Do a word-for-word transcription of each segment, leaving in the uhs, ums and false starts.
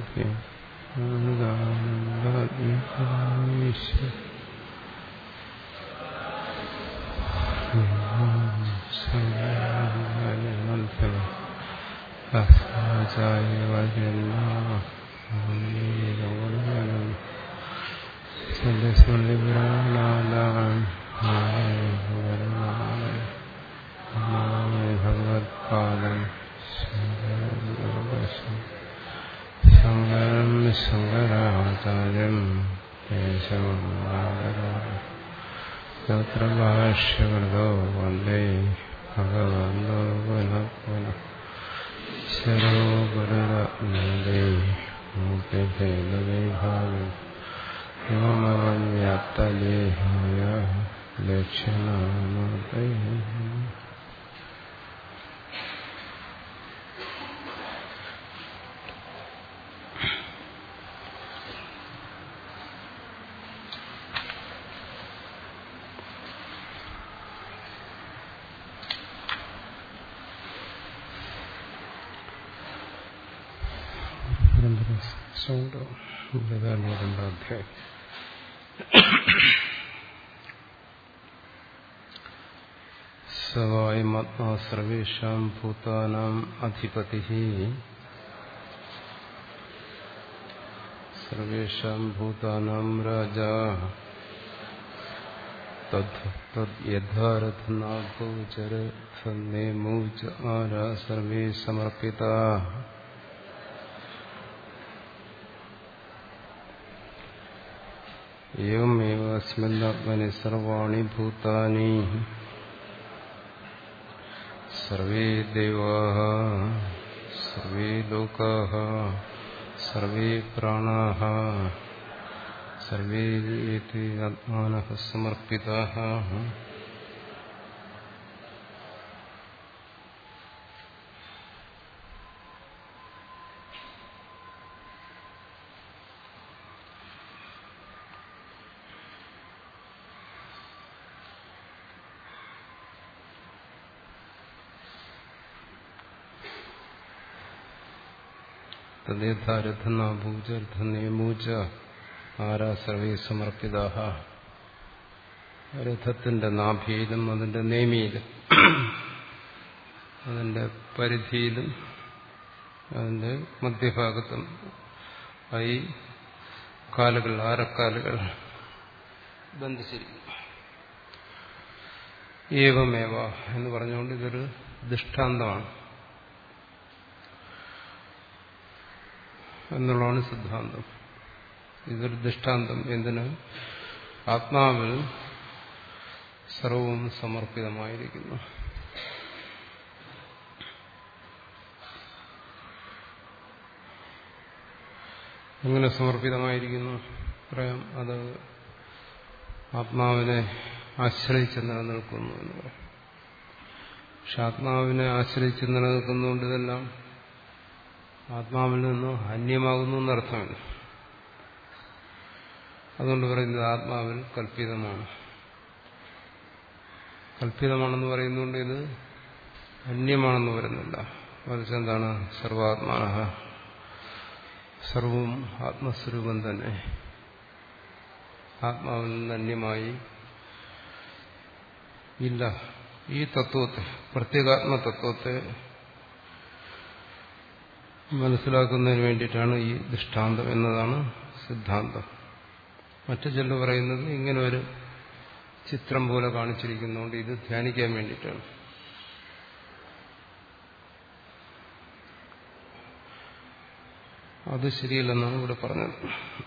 ഭഗവത്പാദം ശങ്കരം ശങ്കരാചാര്യം കേശവം ഭാഷ്യകൃതോ വന്ദേ ഭഗവന്തോ പുനഃ പുനഃ ശരോ ഗുരുരത്നേ മൂർത്തിഭേദവിഭാഗം വ്യോമവ്യാപ്തദേഹായ ദക്ഷിണാമൂർത്തയേ രണ്ടാധ്യായം. സവായമാത്മാ സർവേഷാം ഭൂതാനാം അധിപതിഃ സർവേഷാം ഭൂതാനാം രാജാ തദ്യഥാരഥനാഗോചരഥന്നേമൂച ആരാ സർവേ സമർപ്പിതാഃ. ഏവമേവ അസ്മിന്നാത്മനി സർവാണി ഭൂതാനി സർവേ ദേവാഃ സർവേ ലോകാഃ സർവേ പ്രാണാഃ സർവേ ആത്മാനഃ സമർപ്പിതാഃ. തദ്ദേധാരഥനാഭൂചരഥനേമൂച ആരാ സർവേ സമർപ്പിതാഃ. രഥത്തിന്റെ നാഭിയിലും അതിന്റെ നേമിയിലും അതിന്റെ പരിധിയിലും അതിന്റെ മധ്യഭാഗത്തും ആയി കാലുകൾ ആരക്കാലുകൾ ബന്ധിച്ചിരിക്കുന്നു. ഏവമേവ എന്ന് പറഞ്ഞുകൊണ്ട് ഇതൊരു ദൃഷ്ടാന്തമാണ് എന്നുള്ളതാണ് സിദ്ധാന്തം. ഇതൊരു ദൃഷ്ടാന്തം. എന്തിന്? ആത്മാവിൽ സർവവും സമർപ്പിതമായിരിക്കുന്നു. എങ്ങനെ സമർപ്പിതമായിരിക്കുന്നു പറയാം. അത് ആത്മാവിനെ ആശ്രയിച്ച് നിലനിൽക്കുന്നു എന്ന് പറയാം. പക്ഷെ ആത്മാവിനെ ആശ്രയിച്ച് നിലനിൽക്കുന്നതുകൊണ്ട് ഇതെല്ലാം ആത്മാവിൽ നിന്ന് അന്യമാകുന്നു എന്നർത്ഥമില്ല. അതുകൊണ്ട് പറയുന്നത് ആത്മാവിൽ കൽപ്പിതമാണ്. കൽപ്പിതമാണെന്ന് പറയുന്നതുകൊണ്ട് ഇത് അന്യമാണെന്ന് പറയുന്നില്ല. മറിച്ച് എന്താണ്? സർവാത്മാനഃ, സർവവും ആത്മസ്വരൂപം തന്നെ ആത്മാവിൽ നിന്ന് അന്യമായി ഇല്ല. ഈ തത്വത്തെ, പ്രത്യേകാത്മ തത്വത്തെ മനസ്സിലാക്കുന്നതിന് വേണ്ടിയിട്ടാണ് ഈ ദൃഷ്ടാന്തം എന്നതാണ് സിദ്ധാന്തം. മറ്റു ചിലർ പറയുന്നത് ഇങ്ങനെ ഒരു ചിത്രം പോലെ കാണിച്ചിരിക്കുന്നതുകൊണ്ട് ഇത് ധ്യാനിക്കാൻ വേണ്ടിയിട്ടാണ്. അത് ശരിയല്ലെന്നാണ് ഇവിടെ പറഞ്ഞത്.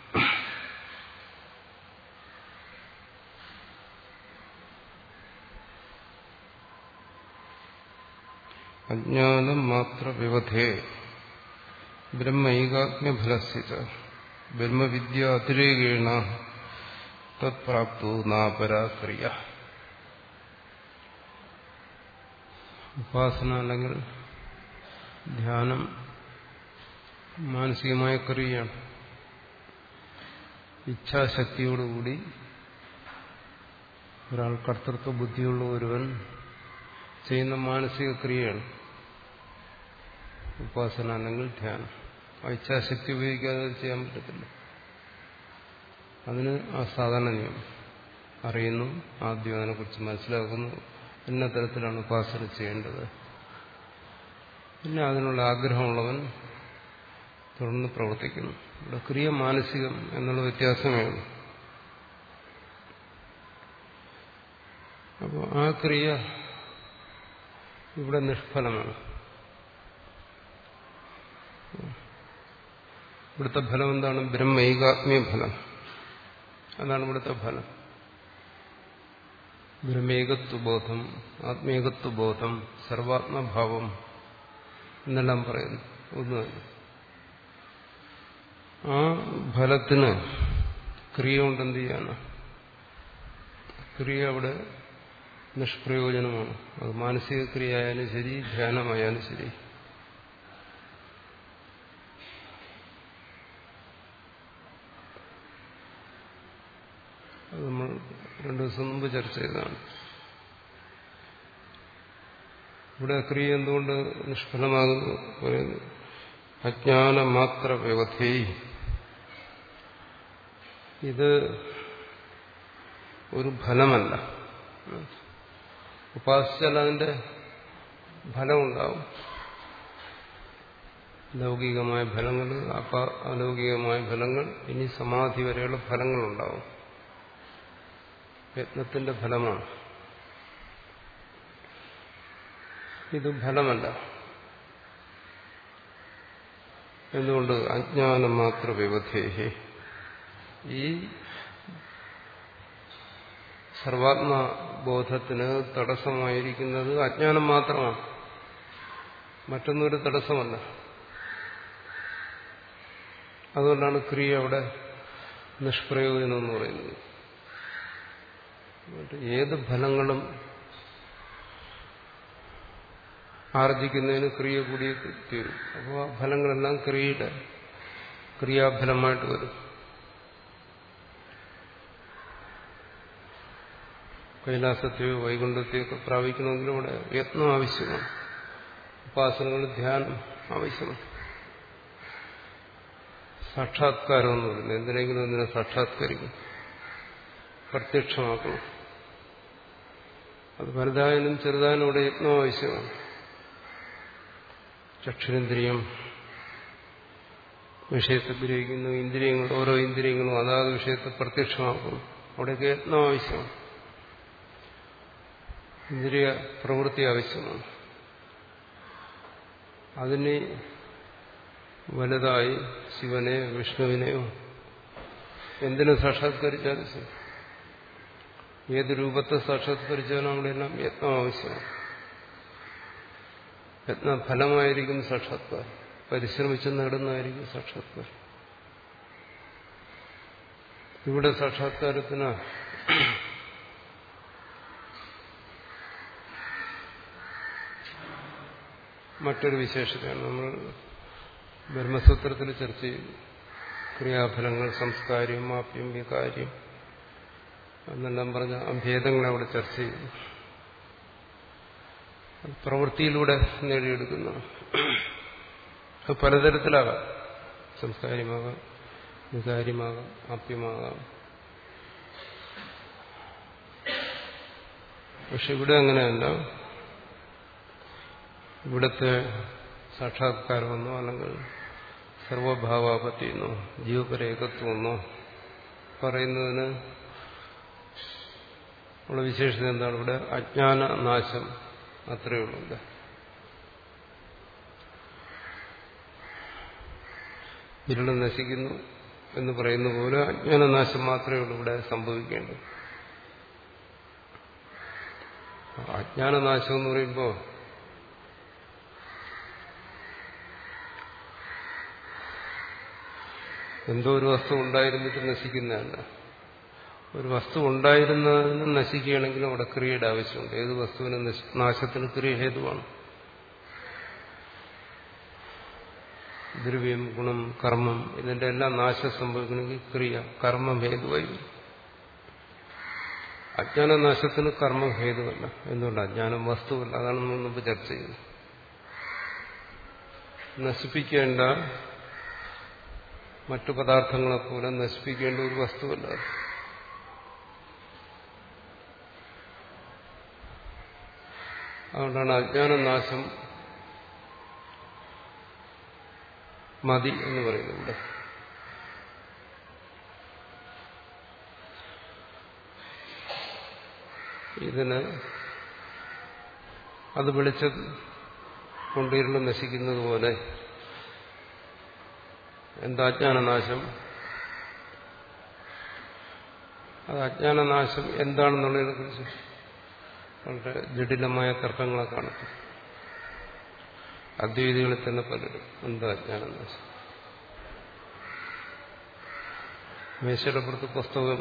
അജ്ഞാനം മാത്ര വിവധേ ബ്രഹ്മൈകാത്മ്യഫലസ്യ ബ്രഹ്മവിദ്യ അതിരേകേണ തത്പ്രാപ്തോ നാപരാക്രിയ. ഉപാസന അല്ലെങ്കിൽ ധ്യാനം മാനസികമായ ക്രിയയാണ്. ഇച്ഛാശക്തിയോടുകൂടി ഒരാൾ, കർത്തൃത്വ ബുദ്ധിയുള്ള ഒരുവൻ ചെയ്യുന്ന മാനസിക ക്രിയയാണ് ഉപാസന അല്ലെങ്കിൽ ധ്യാനം. ആ ഇച്ഛാശക്തി ഉപയോഗിക്കാതെ അത് ചെയ്യാൻ പറ്റത്തില്ല. അതിന് ആ സാധാരണ നിയമം അറിയുന്നു, ആദ്യം അതിനെക്കുറിച്ച് മനസ്സിലാക്കുന്നു, ഇന്ന തരത്തിലാണ് ഉപാസന ചെയ്യേണ്ടത്, പിന്നെ അതിനുള്ള ആഗ്രഹമുള്ളവൻ തുടർന്ന് പ്രവർത്തിക്കുന്നു. ഇവിടെ ക്രിയ മാനസികം എന്നുള്ള വ്യത്യാസമേ ഉള്ളൂ. അപ്പോൾ ആ ക്രിയ ഇവിടെ നിഷ്ഫലമാണ്. ഇവിടുത്തെ ഫലം എന്താണ്? ബ്രഹ്മൈകാത്മ്യ ഫലം. അതാണ് ഇവിടുത്തെ ഫലം. ബ്രഹ്മേകത്വബോധം, ആത്മേകത്വബോധം, സർവാത്മഭാവം എന്നെല്ലാം പറയുന്നു. ഒന്ന് തന്നെ. ആ ഫലത്തിന് ക്രിയ കൊണ്ട് എന്ത് ചെയ്യാണ്? ക്രിയ അവിടെ നിഷ്പ്രയോജനമാണ്. അത് മാനസിക ക്രിയ ആയാലും ശരി, ധ്യാനമായാലും ശരി. അത് നമ്മൾ രണ്ടു ദിവസം മുമ്പ് ചർച്ച ചെയ്തതാണ്. ഇവിടെ ക്രിയ എന്തുകൊണ്ട് നിഷ്ഫലമാകുന്നു പറയുന്നു? അജ്ഞാനമാത്ര വ്യവധി. ഇത് ഒരു ഫലമല്ല. ഉപാസിച്ചാൽ അതിന്റെ ഫലമുണ്ടാവും. ലൗകികമായ ഫലങ്ങൾ, അലൗകികമായ ഫലങ്ങൾ, ഇനി സമാധി വരെയുള്ള ഫലങ്ങളുണ്ടാവും. യത്നത്തിന്റെ ഫലമാണ്. ഇത് ഫലമല്ല. എന്തുകൊണ്ട്? അജ്ഞാനം മാത്ര വ്യവധേഹി. ഈ സർവാത്മബോധത്തിന് തടസ്സമായിരിക്കുന്നത് അജ്ഞാനം മാത്രമാണ്, മറ്റൊന്നൊരു തടസ്സമല്ല. അതുകൊണ്ടാണ് ക്രിയ അവിടെ നിഷ്പ്രയോജനം എന്ന് പറയുന്നത്. ഏത് ഫലങ്ങളും ആർജിക്കുന്നതിന് ക്രിയ കൂടിയേ തീരും. അപ്പോൾ ആ ഫലങ്ങളെല്ലാം ക്രിയയുടെ ക്രിയാഫലമായിട്ട് വരും. കൈലാസത്തെയോ വൈകുണ്ഠത്തെയോ ഒക്കെ പ്രാപിക്കണമെങ്കിലും ഇവിടെ യത്നം ആവശ്യമാണ്. ഉപാസനകൾ, ധ്യാനം ആവശ്യമാണ്. സാക്ഷാത്കാരം എന്ന് പറയുന്നത് എന്തിനെങ്കിലും ഒന്നിനെ സാക്ഷാത്കരിക്കും, പ്രത്യക്ഷമാക്കണം. അത് വലുതായാലും ചെറുതായാലും ഇവിടെ യത്നം ആവശ്യമാണ്. ചക്ഷുരേന്ദ്രിയം വിഷയത്തെ ഗ്രഹിക്കുന്നു, ഇന്ദ്രിയങ്ങൾ, ഓരോ ഇന്ദ്രിയങ്ങളും അതാത് വിഷയത്തെ പ്രത്യക്ഷമാക്കുന്നു. അവിടെയൊക്കെ യത്നം ആവശ്യമാണ്. ഇന്ദ്രിയ പ്രവൃത്തി ആവശ്യമാണ്. അതിന് വലുതായി ശിവനെയോ വിഷ്ണുവിനെയോ എന്തിനു സാക്ഷാത്കരിച്ചാലും ശരി, ഏത് രൂപത്തെ സാക്ഷാത്കരിച്ചാലും അവിടെയെല്ലാം യത്നം ആവശ്യമാണ്. യത്നഫലമായിരിക്കും സാക്ഷാത്കാരം. പരിശ്രമിച്ച് നേടുന്നതായിരിക്കും സാക്ഷാത്കാരം. ഇവിടെ സാക്ഷാത്കാരത്തിന് മറ്റൊരു വിശേഷതയാണ് നമ്മൾ ബ്രഹ്മസൂത്രത്തിൽ ചർച്ച ചെയ്തു. ക്രിയാഫലങ്ങൾ, സംസ്കാര്യം, ആപ്യം, വികാര്യം എന്നെല്ലാം പറഞ്ഞ ഭേദങ്ങളെ അവിടെ ചർച്ച ചെയ്തു. പ്രവൃത്തിയിലൂടെ നേടിയെടുക്കുന്നു. അത് പലതരത്തിലാകാം. സംസ്കാര്യമാകാം, വികാര്യമാകാം, ആപ്യമാകാം. പക്ഷെ ഇവിടെ അങ്ങനെയല്ല. ഇവിടുത്തെ സാക്ഷാത്കാരമെന്നോ അല്ലെങ്കിൽ സർവഭാവാപത്തിയെന്നോ ജീവപരേകത്വമെന്നോ പറയുന്നതിന് ഉള്ള വിശേഷത എന്താണ്? ഇവിടെ അജ്ഞാനനാശം അത്രയേ ഉള്ളൂ. ഇരുള് നശിക്കുന്നു എന്ന് പറയുന്ന പോലെ അജ്ഞാനനാശം മാത്രമേ ഉള്ളൂ ഇവിടെ സംഭവിക്കേണ്ടത്. അജ്ഞാനനാശം എന്ന് പറയുമ്പോൾ എന്തോ ഒരു വസ്തു ഉണ്ടായിരുന്നിട്ട് നശിക്കുന്നതല്ല. ഒരു വസ്തു ഉണ്ടായിരുന്നതിന് നശിക്കുകയാണെങ്കിൽ അവിടെ ക്രിയയുടെ ആവശ്യമുണ്ട്. ഏത് വസ്തുവിന് നാശത്തിന് ക്രിയ ഹേതുവാണ്. ദ്രവ്യം, ഗുണം, കർമ്മം, ഇതിന്റെ എല്ലാം നാശം സംഭവിക്കണമെങ്കിൽ ക്രിയ, കർമ്മം ഹേതുവായി. അജ്ഞാനനാശത്തിന് കർമ്മം ഹേതുവല്ല. എന്തുകൊണ്ട്? അജ്ഞാനം വസ്തുവല്ല. അതാണ് നമ്മൾ മുമ്പ് ചർച്ച ചെയ്തത്. നശിപ്പിക്കേണ്ട മറ്റു പദാർത്ഥങ്ങളെപ്പോലെ നശിപ്പിക്കേണ്ട ഒരു വസ്തുവല്ല. അതുകൊണ്ടാണ് അജ്ഞാനനാശം മതി എന്ന് പറയുന്നത്. ഇതിന് അത് വെളിച്ചം കൊണ്ടിരുന്ന് നശിക്കുന്നത് പോലെ എന്താ അജ്ഞാനനാശം? അത് അജ്ഞാനനാശം എന്താണെന്നുള്ളതിനെ കുറിച്ച് വളരെ ജടിലമായ തർക്കങ്ങളെ കാണും അദ്വൈതികളിൽ തന്നെ പലരും. എന്താ അജ്ഞാനനാശം? മേശയുടെ പുറത്ത് പുസ്തകം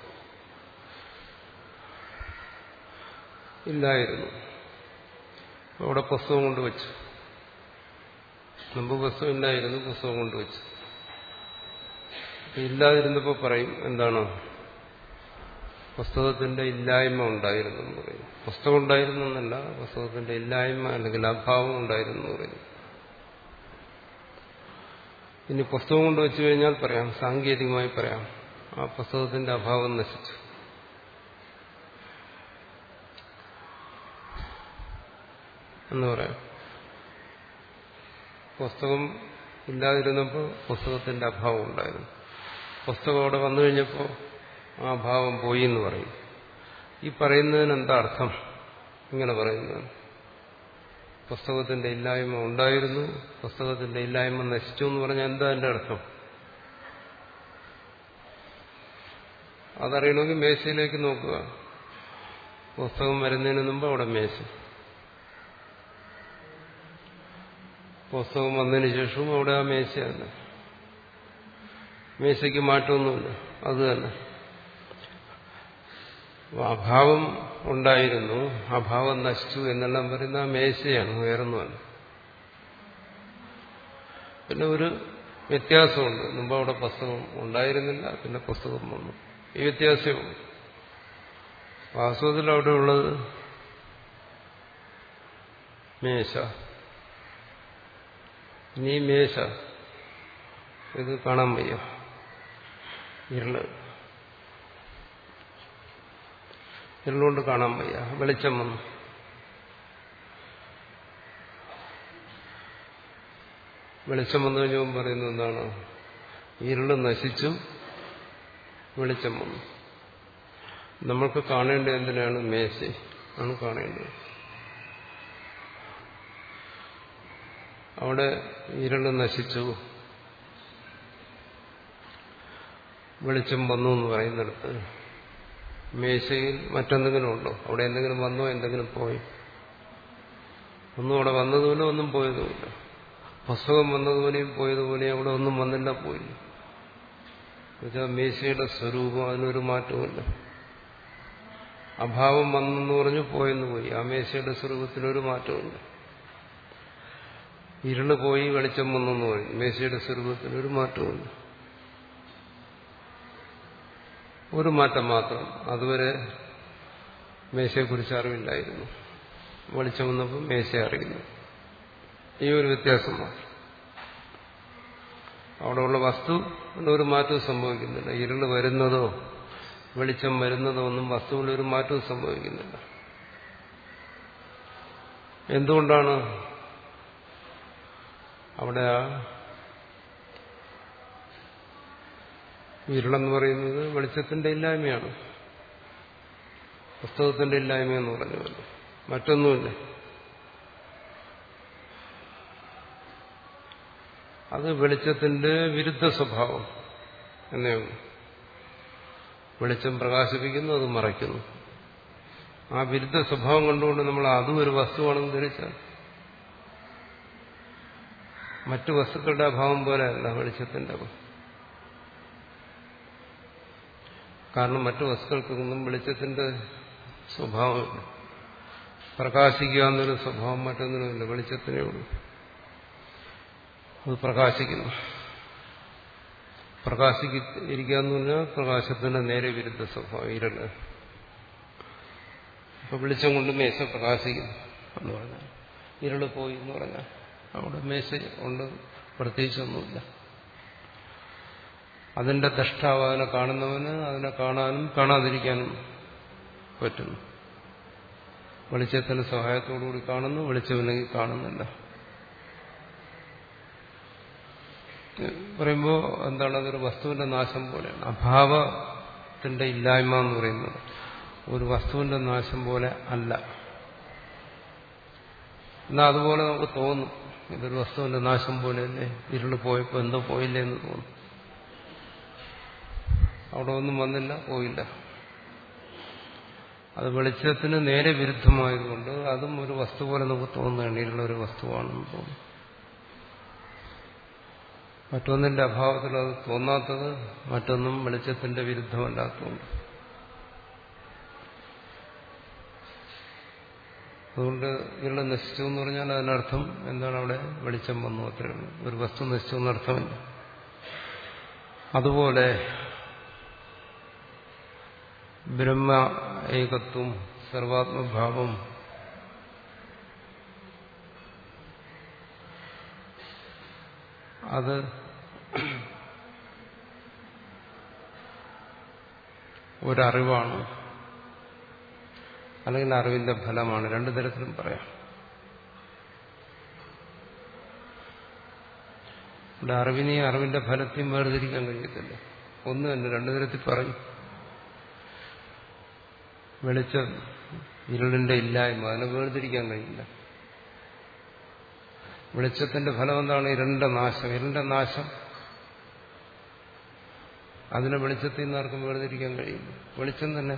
ഇല്ലായിരുന്നു, അവിടെ പുസ്തകം കൊണ്ടുവച്ചു. മുമ്പ് പുസ്തകം ഇല്ലായിരുന്നു, പുസ്തകം കൊണ്ടുവച്ചു. ഇല്ലാതിരുന്നപ്പോൾ പറയും എന്താണ്, പുസ്തകത്തിന്റെ ഇല്ലായ്മ ഉണ്ടായിരുന്നു എന്ന് പറയും. പുസ്തകം ഉണ്ടായിരുന്നു എന്നല്ല, പുസ്തകത്തിന്റെ ഇല്ലായ്മ അല്ലെങ്കിൽ അഭാവം ഉണ്ടായിരുന്നു എന്ന് പറയും. ഇനി പുസ്തകം കൊണ്ട് വെച്ചു കഴിഞ്ഞാൽ പറയാം, സാങ്കേതികമായി പറയാം, ആ പുസ്തകത്തിന്റെ അഭാവം നശിച്ചു എന്ന് പറയാം. പുസ്തകം ഇല്ലാതിരുന്നപ്പോൾ പുസ്തകത്തിന്റെ അഭാവം ഉണ്ടായിരുന്നു. പുസ്തകം അവിടെ വന്നു കഴിഞ്ഞപ്പോൾ ആ ഭാവം പോയി എന്ന് പറയും. ഈ പറയുന്നതിന് എന്താ അർത്ഥം? ഇങ്ങനെ പറയുന്നത്, പുസ്തകത്തിന്റെ ഇല്ലായ്മ ഉണ്ടായിരുന്നു, പുസ്തകത്തിന്റെ ഇല്ലായ്മ നശിച്ചു എന്ന് പറഞ്ഞാൽ എന്താ അതിന്റെ അർത്ഥം? അതറിയണമെങ്കിൽ മേശയിലേക്ക് നോക്കുക. പുസ്തകം വരുന്നതിന് മുമ്പ് അവിടെ മേശ, പുസ്തകം വന്നതിന് ശേഷവും അവിടെ ആ മേശ തന്നെ. മേശയ്ക്ക് മാറ്റമൊന്നുമില്ല, അത് തന്നെ. അഭാവം ഉണ്ടായിരുന്നു, അഭാവം നശിച്ചു എന്നെല്ലാം പറയുന്ന ആ മേശയാണ്, വേറൊന്നുമല്ല. പിന്നെ ഒരു വ്യത്യാസമുണ്ട്. മുമ്പ് അവിടെ പുസ്തകം ഉണ്ടായിരുന്നില്ല, പിന്നെ പുസ്തകം വന്നു. ഈ വ്യത്യാസമുണ്ട്. വാസ്തവത്തിൽ അവിടെ ഉള്ളത് മേശ. ഇനി മേശ ഇത് കാണാൻ വയ്യ, ഇരുള്, ഇരുളുകൊണ്ട് കാണാൻ വയ്യ. വെളിച്ചം വന്നു. വെളിച്ചം വന്നു കഴിഞ്ഞാൽ പറയുന്നത് എന്താണ്? ഇരുള് നശിച്ചു, വെളിച്ചം വന്നു. നമ്മൾക്ക് കാണേണ്ടത് എന്തിനാണ്? മേശ ആണ് കാണേണ്ടത്. അവിടെ ഇരുള് നശിച്ചു, വെളിച്ചം വന്നു എന്ന് പറയുന്നിടത്ത് മേശയിൽ മറ്റെന്തെങ്കിലും ഉണ്ടോ? അവിടെ എന്തെങ്കിലും വന്നോ, എന്തെങ്കിലും പോയി? ഒന്നും അവിടെ വന്നതുപോലെ ഒന്നും പോയതുമില്ല. പുസ്തകം വന്നതുപോലെയും പോയതുപോലെയും അവിടെ ഒന്നും വന്നില്ല, പോയില്ല. എന്നുവെച്ചാൽ മേശയുടെ സ്വരൂപം, അതിനൊരു മാറ്റവുമില്ല. അഭാവം വന്നെന്ന് പറഞ്ഞു പോയെന്ന് പോയി. ആ മേശയുടെ സ്വരൂപത്തിനൊരു മാറ്റവുമില്ല. ഇരുള് പോയി, വെളിച്ചം വന്നെന്ന് പറഞ്ഞു, മേശയുടെ സ്വരൂപത്തിനൊരു മാറ്റവുമില്ല. ഒരു മാറ്റം മാത്രം. അതുവരെ മേശയെക്കുറിച്ച് അറിവില്ലായിരുന്നു, വെളിച്ചം വന്നപ്പോൾ മേശ അറിയുന്നു. ഈ ഒരു വ്യത്യാസം മാത്രം. അവിടെയുള്ള വസ്തു ഒരു മാറ്റവും സംഭവിക്കുന്നില്ല. ഇരുള് വരുന്നതോ വെളിച്ചം വരുന്നതോ ഒന്നും വസ്തുവിൽ ഒരു മാറ്റവും സംഭവിക്കുന്നില്ല. എന്തുകൊണ്ടാണ്? അവിടെ ആ ഇരുളെന്ന് പറയുന്നത് വെളിച്ചത്തിന്റെ ഇല്ലായ്മയാണ്, പുസ്തകത്തിന്റെ ഇല്ലായ്മയെന്ന് പറഞ്ഞുവല്ലോ, മറ്റൊന്നുമില്ല. അത് വെളിച്ചത്തിന്റെ വിരുദ്ധ സ്വഭാവം എന്നേ ഉള്ളൂ. വെളിച്ചം പ്രകാശിപ്പിക്കുന്നു, അത് മറയ്ക്കുന്നു. ആ വിരുദ്ധ സ്വഭാവം കണ്ടുകൊണ്ട് നമ്മൾ അതും ഒരു വസ്തുവാണെന്ന് ധരിച്ചാൽ, മറ്റു വസ്തുക്കളുടെ അഭാവം പോലെയല്ല വെളിച്ചത്തിന്റെ അഭാവം. കാരണം മറ്റു വസ്തുക്കൾക്കൊന്നും വെളിച്ചത്തിന്റെ സ്വഭാവമില്ല. പ്രകാശിക്കുക എന്നൊരു സ്വഭാവം മറ്റൊന്നിനുമില്ല, വെളിച്ചത്തിനേ ഉള്ളൂ. അത് പ്രകാശിക്കുന്നു. പ്രകാശിരിക്കുക എന്ന് പറഞ്ഞാൽ പ്രകാശത്തിന്റെ നേരെ വിരുദ്ധ സ്വഭാവം ഇരുള്. അപ്പൊ വെളിച്ചം കൊണ്ട് മേശ പ്രകാശിക്കുന്നു എന്ന് പറഞ്ഞാൽ, ഇരുള് പോയി എന്ന് പറഞ്ഞാൽ അവിടെ മേശ കൊണ്ട് പ്രത്യേകിച്ചൊന്നുമില്ല. അതിന്റെ ദ്രഷ്ടാവ് അതിനെ കാണുന്നവന് അതിനെ കാണാനും കാണാതിരിക്കാനും പറ്റുന്നു. വെളിച്ചത്തിന്റെ സഹായത്തോടുകൂടി കാണുന്നു, വെളിച്ചമില്ലെങ്കിൽ കാണുന്നില്ല. പറയുമ്പോൾ എന്താണ്, അതൊരു വസ്തുവിന്റെ നാശം പോലെയാണ്. അഭാവത്തിന്റെ ഇല്ലായ്മ എന്ന് പറയുന്നത് ഒരു വസ്തുവിന്റെ നാശം പോലെ അല്ല. എന്നാൽ അതുപോലെ നമുക്ക് തോന്നും, ഇതൊരു വസ്തുവിന്റെ നാശം പോലെയല്ലേ, ഇരുള് പോയപ്പോ എന്തോ പോയില്ലേ എന്ന് തോന്നും. അവിടെ ഒന്നും വന്നില്ല, പോയില്ല. അത് വെളിച്ചത്തിന് നേരെ വിരുദ്ധമായതുകൊണ്ട് അതും ഒരു വസ്തു പോലെ നമുക്ക് തോന്നുകയാണ്, ഇരുളൊരു വസ്തുവാണെന്ന് തോന്നും. മറ്റൊന്നിന്റെ അഭാവത്തിൽ അത് തോന്നാത്തത് മറ്റൊന്നും വെളിച്ചത്തിന്റെ വിരുദ്ധമല്ലാത്തതുകൊണ്ട്. അതുകൊണ്ട് ഇരുള് നശിച്ചു എന്ന് പറഞ്ഞാൽ അതിനർത്ഥം എന്താണ്, അവിടെ വെളിച്ചം വന്നു അത്രയുള്ളൂ. ഒരു വസ്തു നശിച്ചു എന്നർത്ഥമില്ല. അതുപോലെ ബ്രഹ്മ ഏകത്വം, സർവാത്മഭാവം, അത് ഒരറിവാണ്, അല്ലെങ്കിൽ അറിവിന്റെ ഫലമാണ്. രണ്ടു തരത്തിലും പറയാം. ഇവിടെ അറിവിനെയും അറിവിന്റെ ഫലത്തെയും വേർതിരിക്കാൻ കഴിയത്തില്ല. ഒന്ന് തന്നെ രണ്ടു തരത്തിൽ പറയും. വെളിച്ചം, ഇരുളിന്റെ ഇല്ലായ്മ, അതിനെ വേർതിരിക്കാൻ കഴിയില്ല. വെളിച്ചത്തിന്റെ ഫലം എന്താണ്? ഇരുളിന്റെ നാശം. ഇരുളിന്റെ നാശം അതിനെ വെളിച്ചത്തിൽ നിന്ന് ആർക്കും വേർതിരിക്കാൻ കഴിയില്ല. വെളിച്ചം തന്നെ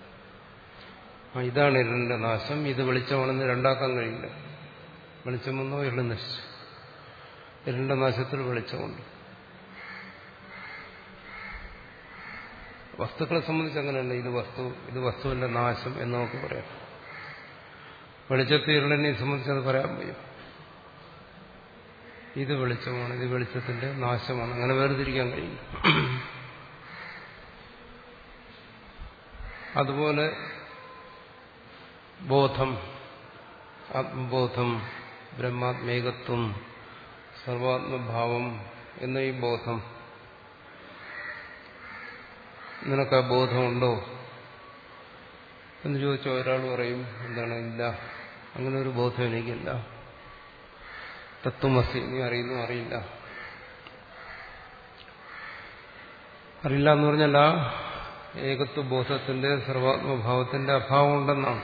ഇതാണ് ഇരുളിന്റെ നാശം, ഇത് വെളിച്ചമാണെന്ന് രണ്ടാക്കാൻ കഴിയില്ല. വെളിച്ചം വന്നോ ഇരുള് നശിച്ചു. ഇരുളിന്റെ നാശത്തിൽ വെളിച്ചമുണ്ട്. വസ്തുക്കളെ സംബന്ധിച്ച് അങ്ങനെയല്ല. ഇത് വസ്തു, ഇത് വസ്തുവിന്റെ നാശം എന്ന് നമുക്ക് പറയാം. വെളിച്ചത്തെ ഇരുളിനെ സംബന്ധിച്ച് അത് പറയാൻ വയ്യ. ഇത് വെളിച്ചമാണ്, ഇത് വെളിച്ചത്തിന്റെ നാശമാണ്, അങ്ങനെ വേർതിരിക്കാൻ കഴിയും. അതുപോലെ ബോധം, ആത്മബോധം, ബ്രഹ്മാത്മേകത്വം, സർവാത്മഭാവം എന്ന ഈ ബോധം, നിനക്ക് ആ ബോധമുണ്ടോ എന്ന് ചോദിച്ചാൽ ഒരാൾ പറയും, എന്താണ്, ഇല്ല, അങ്ങനെ ഒരു ബോധം എനിക്കില്ല. തത്വമസി, നീ അറിയുന്നു, അറിയില്ല. അറിയില്ല എന്ന് പറഞ്ഞാൽ ആ ഏകത്വ ബോധത്തിന്റെ, സർവാത്മഭാവത്തിന്റെ അഭാവം ഉണ്ടെന്നാണ്.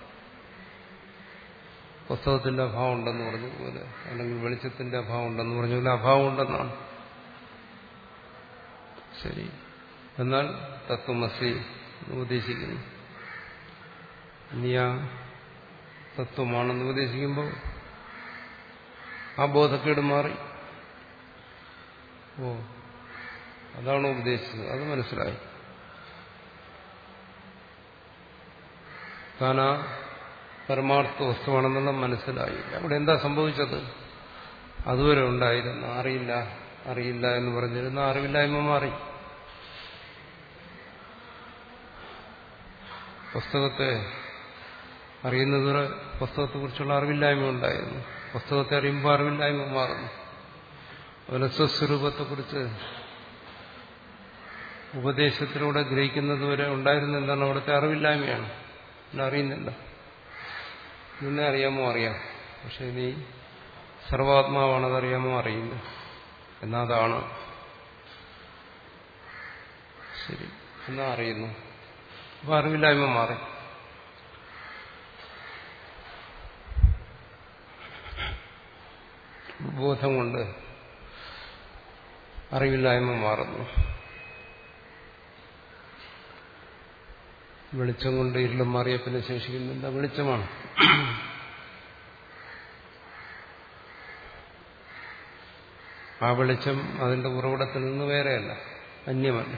പുസ്തകത്തിന്റെ അഭാവം ഉണ്ടെന്ന് പറഞ്ഞതുപോലെ, അല്ലെങ്കിൽ വെളിച്ചത്തിന്റെ അഭാവം ഉണ്ടെന്ന് പറഞ്ഞതുപോലെ അഭാവം ഉണ്ടെന്നാണ്. ശരി, എന്നാൽ തത്വമസി ഉപദേശിക്കുന്നു. നീ ആ തത്വമാണെന്ന് ഉപദേശിക്കുമ്പോൾ ആ ബോധക്കേട് മാറി. ഓ, അതാണോ ഉദ്ദേശിച്ചത്, അത് മനസ്സിലായി. താൻ ആ പരമാർത്ഥ വസ്തുവാണെന്നുള്ള മനസ്സിലായി. അവിടെ എന്താ സംഭവിച്ചത്? അതുവരെ ഉണ്ടായിരുന്ന അറിയില്ല അറിയില്ല എന്ന് പറഞ്ഞിരുന്ന അറിവില്ലായ്മ മാറി. പുസ്തകത്തെ അറിയുന്നതുവരെ പുസ്തകത്തെക്കുറിച്ചുള്ള അറിവില്ലായ്മ ഉണ്ടായിരുന്നു. പുസ്തകത്തെ അറിയുമ്പോൾ അറിവില്ലായ്മ മാറുന്നു. അതുപോലെ സ്വസ്വരൂപത്തെക്കുറിച്ച് ഉപദേശത്തിലൂടെ ഗ്രഹിക്കുന്നതുവരെ ഉണ്ടായിരുന്ന എന്താണ്? അവിടുത്തെ അറിവില്ലായ്മയാണ്. പിന്നെ അറിയുന്നില്ല. നിന്നെ അറിയാമോ? അറിയാം. പക്ഷെ നീ സർവാത്മാവാണതറിയാമോ? അറിയില്ല. എന്നാ അതാണ് ശരി, എന്നാ അറിയുന്നു. അപ്പൊ അറിവില്ലായ്മ മാറി. ബോധം കൊണ്ട് അറിവില്ലായ്മ മാറുന്നു. വെളിച്ചം കൊണ്ട് ഇരുളും മാറിയ പിന്നെ ശേഷിക്കുന്നില്ല, വെളിച്ചമാണ്. ആ വെളിച്ചം അതിന്റെ ഉറവിടത്തിൽ നിന്ന് വേറെയല്ല, അന്യമല്ല.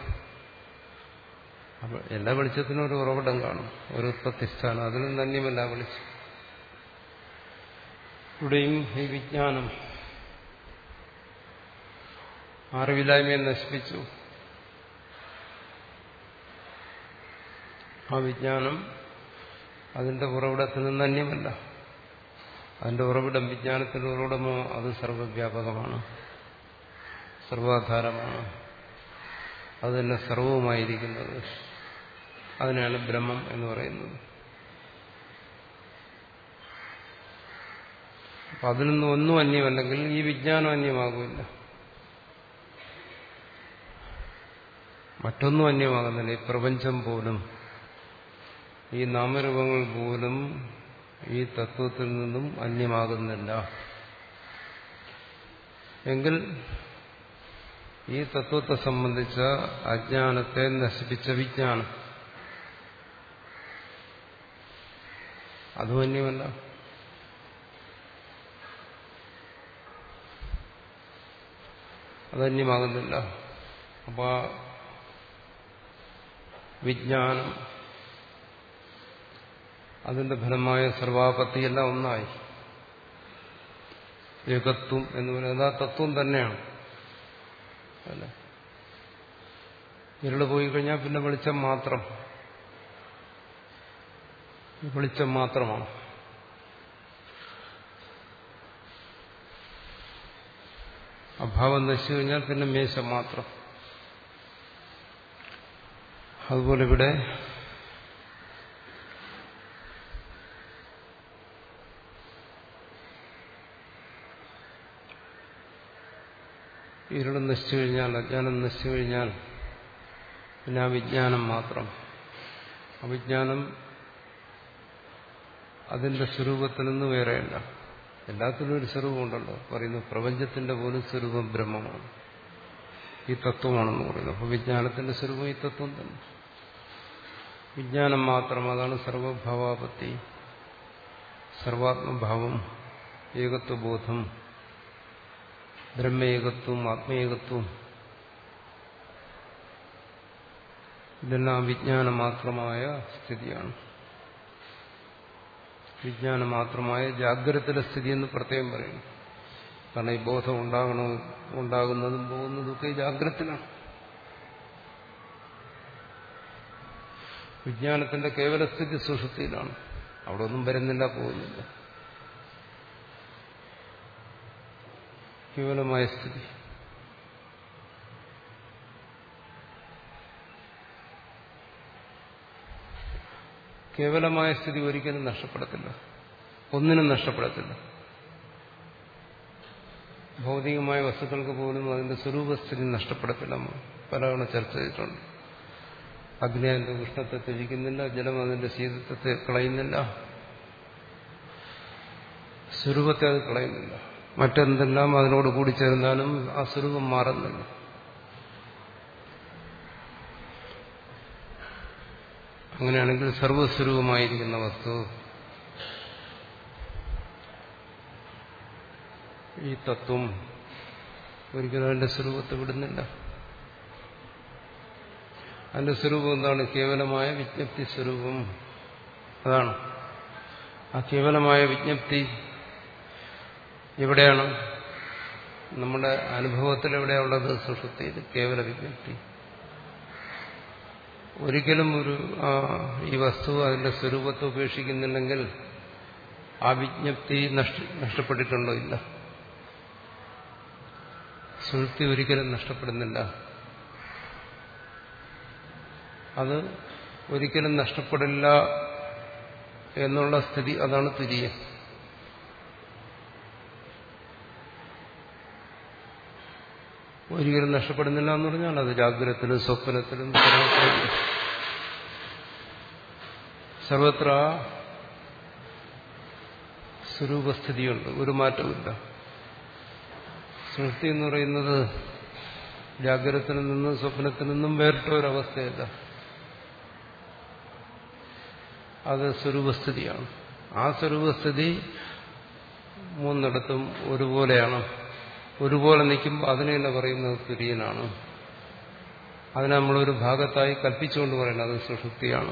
എല്ലാ വെളിച്ചത്തിനും ഒരു ഉറവിടം കാണും, ഒരു ഉത്പത്തിസ്ഥാനം. അതിൽ നിന്ന് അന്യമല്ല വെളിച്ചം. ഇവിടെയും ഈ വിജ്ഞാനം അറിവില്ലായ്മയെ നശിപ്പിച്ചു. ആ വിജ്ഞാനം അതിന്റെ ഉറവിടത്തിൽ നിന്ന് അന്യമല്ല. അതിന്റെ ഉറവിടം, വിജ്ഞാനത്തിന്റെ ഉറവിടമോ അത് സർവവ്യാപകമാണ്, സർവാധാരമാണ്. അത് തന്നെ സർവവുമായിരിക്കുന്നത്. അതിനാണ് ബ്രഹ്മം എന്ന് പറയുന്നത്. അപ്പം അതിൽ നിന്ന് ഒന്നും അന്യമല്ലെങ്കിൽ ഈ വിജ്ഞാനം അന്യമാകില്ല. മറ്റൊന്നും അന്യമാകുന്നില്ല. ഈ പ്രപഞ്ചം പോലും, ഈ നാമരൂപങ്ങൾ പോലും ഈ തത്വത്തിൽ നിന്നും അന്യമാകുന്നില്ല. എങ്കിൽ ഈ തത്വത്തെ സംബന്ധിച്ച അജ്ഞാനത്തെ നശിപ്പിച്ച വിജ്ഞാനം അതും അന്യമല്ല. അതന്യമാകുന്നില്ല. അപ്പൊ വിജ്ഞാനം, അതിന്റെ ഫലമായ സർവാപത്തിയെല്ലാം ഒന്നായി. ഏകത്വം എന്ന് പറയുന്നത് ആ തത്വം തന്നെയാണ്. അല്ല, ഇരുള് പോയി കഴിഞ്ഞാൽ പിന്നെ വെളിച്ചം മാത്രം, വെളിച്ചം മാത്രമാണ്. അഭാവം നശിച്ചു കഴിഞ്ഞാൽ പിന്നെ മേശം മാത്രം. അതുപോലെ ഇവിടെ ഇരുളും നശിച്ചു കഴിഞ്ഞാൽ, അജ്ഞാനം നശിച്ചു കഴിഞ്ഞാൽ പിന്നെ ആ വിജ്ഞാനം മാത്രം. അവിജ്ഞാനം അതിന്റെ സ്വരൂപത്തിൽ നിന്ന് വേറെയല്ല. എല്ലാത്തിനും ഒരു സ്വരൂപമുണ്ടല്ലോ. പറയുന്നു പ്രപഞ്ചത്തിന്റെ പോലും സ്വരൂപം ബ്രഹ്മമാണ്, ഈ തത്വമാണെന്ന് പറയുന്നു. അപ്പോൾ വിജ്ഞാനത്തിന്റെ സ്വരൂപം ഈ തത്വം തന്നെ. വിജ്ഞാനം മാത്രം, അതാണ് സർവഭാവാപത്തി, സർവാത്മഭാവം, ഏകത്വബോധം, ബ്രഹ്മേകത്വം, ആത്മേകത്വം. ഇതെല്ലാം വിജ്ഞാനം മാത്രമായ സ്ഥിതിയാണ്. വിജ്ഞാനം മാത്രമായ ജാഗ്രതയുടെ സ്ഥിതി എന്ന് പ്രത്യേകം പറയുന്നു. കാരണം ഈ ബോധം ഉണ്ടാകണോ ഉണ്ടാകുന്നതും പോകുന്നതും ഒക്കെ ജാഗ്രതയിലാണ്. വിജ്ഞാനത്തിന്റെ കേവലസ്ഥിതി സുഷുപ്തിയിലാണ്. അവിടെ ഒന്നും വരുന്നില്ല, പോകുന്നില്ല. കേവലമായ സ്ഥിതി. കേവലമായ സ്ഥിതി ഒരിക്കലും നഷ്ടപ്പെടത്തില്ല, ഒന്നിനും നഷ്ടപ്പെടത്തില്ല. ഭൗതികമായ വസ്തുക്കൾക്ക് പോലും അതിന്റെ സ്വരൂപസ്ഥിതി നഷ്ടപ്പെടത്തില്ല. പലതവണ ചർച്ച ചെയ്തിട്ടുണ്ട്. അഗ്നി അതിന്റെ ഉഷ്ണത്തെ ത്യജിക്കുന്നില്ല, ജലം അതിന്റെ ശീതത്വത്തെ കളയുന്നില്ല, സ്വരൂപത്തെ അത് കളയുന്നില്ല. മറ്റെന്തെല്ലാം അതിനോട് കൂടിച്ചേർന്നാലും ആ സ്വരൂപം മാറുന്നില്ല. അങ്ങനെയാണെങ്കിൽ സർവസ്വരൂപമായിരിക്കുന്ന വസ്തു ഈ തത്വം ഒരിക്കലും അതിന്റെ സ്വരൂപത്തെ വിടുന്നില്ല. അതിന്റെ സ്വരൂപം എന്താണ്? കേവലമായ വിജ്ഞപ്തി സ്വരൂപം. അതാണ് ആ കേവലമായ വിജ്ഞപ്തി. എവിടെയാണ്? നമ്മുടെ അനുഭവത്തിൽ എവിടെയുള്ളത്? സുഷുപ്തിയിൽ കേവല വിജ്ഞപ്തി. ഒരിക്കലും ഒരു ഈ വസ്തു അതിന്റെ സ്വരൂപത്തെ ഉപേക്ഷിക്കുന്നില്ലെങ്കിൽ ആ വിജ്ഞപ്തി നഷ്ടപ്പെട്ടിട്ടുണ്ടോ? ഇല്ല. സുഷുപ്തി ഒരിക്കലും നഷ്ടപ്പെടുന്നില്ല. അത് ഒരിക്കലും നഷ്ടപ്പെടില്ല എന്നുള്ള സ്ഥിതി, അതാണ് തുരീയം. ഒരിക്കലും നഷ്ടപ്പെടുന്നില്ല എന്ന് പറഞ്ഞാൽ അത് ജാഗ്രതത്തിലും സ്വപ്നത്തിലും സർവത്ര സ്വരൂപസ്ഥിതിയുണ്ട്, ഒരു മാറ്റമില്ല. സുഷുപ്തി എന്ന് പറയുന്നത് ജാഗ്രതത്തിൽ നിന്നും സ്വപ്നത്തിൽ നിന്നും വേറിട്ട ഒരവസ്ഥയല്ല, അത് സ്വരൂപസ്ഥിതിയാണ്. ആ സ്വരൂപസ്ഥിതി മൂന്നിടത്തും ഒരുപോലെയാണ്. ഒരുപോലെ നിൽക്കുമ്പോൾ അതിനെ തന്നെ പറയുന്നത് തുര്യനാണ്. അതിനെ നമ്മളൊരു ഭാഗത്തായി കൽപ്പിച്ചുകൊണ്ട് പറയുന്നത് അത് സുഷുപ്തിയാണ്.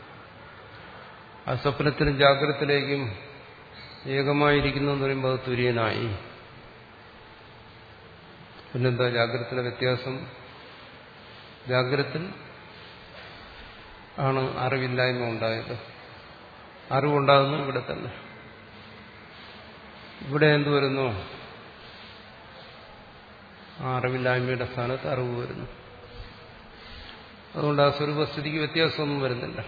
ആ സ്വപ്നത്തിലും ജാഗ്രതത്തിലേക്കും ഏകമായിരിക്കുന്നു എന്ന് പറയുമ്പോൾ അത് തുര്യനായി. പിന്നെന്താ ജാഗ്രതത്തിലെ വ്യത്യാസം? ജാഗ്രതത്തിൽ ആണ് അറിവില്ലായ്മ ഉണ്ടായത്. അറിവുണ്ടാകുന്നു ഇവിടെ തന്നെ. ഇവിടെ എന്തു വരുന്നു? ആ അറിവില്ലായ്മയുടെ സ്ഥാനത്ത് അറിവ് വരുന്നു. അതുകൊണ്ട് ആ സ്വരൂപസ്ഥിതിക്ക് വ്യത്യാസമൊന്നും വരുന്നില്ല.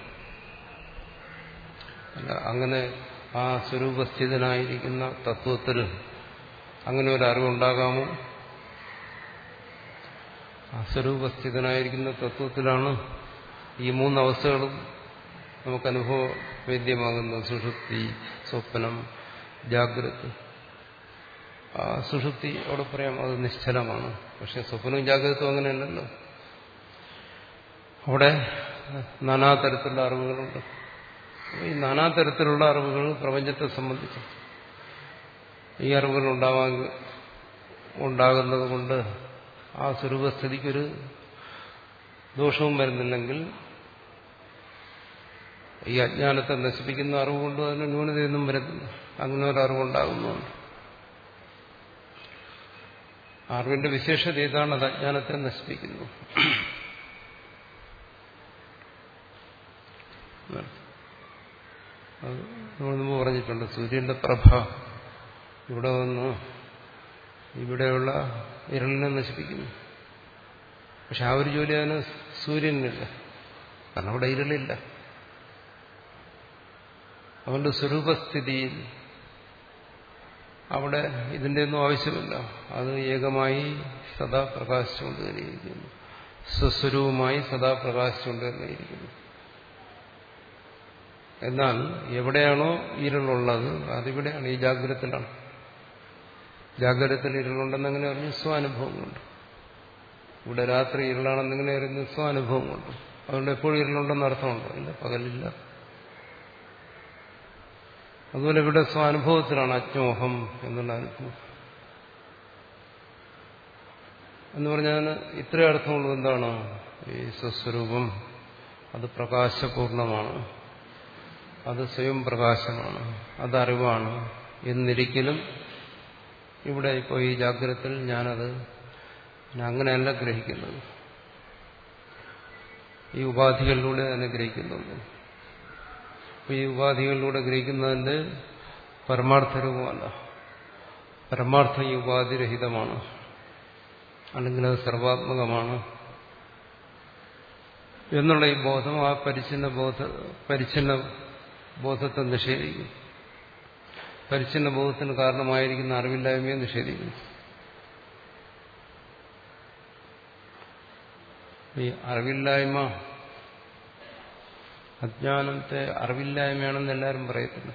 അല്ല, അങ്ങനെ ആ സ്വരൂപസ്ഥിതനായിരിക്കുന്ന തത്വത്തിൽ അങ്ങനെ ഒരു അറിവുണ്ടാകാമോ? ആ സ്വരൂപസ്ഥിതനായിരിക്കുന്ന തത്വത്തിലാണ് ഈ മൂന്നവസ്ഥകളും നമുക്ക് അനുഭവവേദ്യമാകുന്നത്. സുഷുപ്തി, സ്വപ്നം, ജാഗ്രത. ആ സുഷുപ്തി അവിടെ പറയാം അത് നിശ്ചലമാണ്. പക്ഷെ സ്വപ്നവും ജാഗ്രതയും അങ്ങനെയല്ലല്ലോ. അവിടെ നാനാതരത്തിലുള്ള അറിവുകളുണ്ട്. ഈ നാനാതരത്തിലുള്ള അറിവുകൾ പ്രപഞ്ചത്തെ സംബന്ധിച്ച് ഈ അറിവുകൾ ഉണ്ടാവാൻ ഉണ്ടാകുന്നത് കൊണ്ട് ആ സ്വരൂപസ്ഥിതിക്കൊരു ദോഷവും വരുന്നില്ലെങ്കിൽ ഈ അജ്ഞാനത്തെ നശിപ്പിക്കുന്ന അറിവുകൊണ്ട് അതിന് ന്യൂനതയൊന്നും വരുന്നില്ല. അങ്ങനെ ഒരു അറിവുണ്ടാകുന്നുണ്ട്. അറിവിന്റെ വിശേഷത ഏതാണ്? അത് അജ്ഞാനത്തെ നശിപ്പിക്കുന്നു. അത് നമ്മൾ മുമ്പ് പറഞ്ഞിട്ടുണ്ട്. സൂര്യന്റെ പ്രഭ ഇവിടെ വന്ന് ഇവിടെയുള്ള ഇരുളിനെ നശിപ്പിക്കുന്നു. പക്ഷെ ആ ഒരു ജോലി അതിന് സൂര്യനില്ല. കാരണം അവിടെ ഇരുളില്ല. അവന്റെ സ്വരൂപസ്ഥിതിയിൽ അവിടെ ഇതിന്റെ ഒന്നും ആവശ്യമില്ല. അത് ഏകമായി സദാ പ്രകാശിച്ചുകൊണ്ട് തന്നെയിരിക്കുന്നു. സ്വസ്വരൂപമായി സദാ പ്രകാശിച്ചുകൊണ്ട് തന്നെയിരിക്കുന്നു. എന്നാൽ എവിടെയാണോ ഇരുളുള്ളത് അതിവിടെയാണ്, ഈ ജാഗ്രതത്തിലാണ്. ജാഗ്രതത്തിൽ ഇരുളുണ്ടെന്ന് എങ്ങനെ അറിഞ്ഞു? സ്വാനുഭവം കൊണ്ട്. ഇവിടെ രാത്രി ഇരുളാണെന്നെങ്ങനെ അറിയുന്നു? സ്വാനുഭവം കൊണ്ട്. അതുകൊണ്ട് എപ്പോഴും ഇരുളുണ്ടെന്ന് അർത്ഥമുണ്ടോ? ഇല്ല, പകലില്ല. അതുപോലെ ഇവിടെ സ്വാനുഭവത്തിലാണ് അജ്ഞോഹം എന്നുള്ള അനുഭവം. എന്ന് പറഞ്ഞാൽ ഇത്രേ അർത്ഥമുള്ളൂ. എന്താണ്? ഈ സ്വസ്വരൂപം അത് പ്രകാശപൂർണമാണ്, അത് സ്വയം പ്രകാശമാണ്, അതറിവാണ് എന്നിരിക്കലും ഇവിടെ ഇപ്പോൾ ഈ ജാഗ്രതത്തിൽ ഞാനത് അങ്ങനെയല്ല ഗ്രഹിക്കുന്നത്. ഈ ഉപാധികളിലൂടെ തന്നെ ഗ്രഹിക്കുന്നുണ്ട്. ഈ ഉപാധികളിലൂടെ ഗ്രഹിക്കുന്നതിന്റെ പരമാർത്ഥരൂപമല്ല. പരമാർത്ഥം ഈ ഉപാധിരഹിതമാണ്, അല്ലെങ്കിൽ അത് സർവാത്മകമാണ് എന്നുള്ള ഈ ബോധം ആ പരിച്ഛിന്ന ബോധ പരിച്ഛിന്ന ബോധത്തെ നിഷേധിക്കും. പരിച്ഛിന്ന ബോധത്തിന് കാരണമായിരിക്കുന്ന അറിവില്ലായ്മയെ നിഷേധിക്കുന്നു. ഈ അറിവില്ലായ്മ, അജ്ഞാനത്തെ അറിവില്ലായ്മയാണെന്ന് എല്ലാവരും പറയത്തില്ല.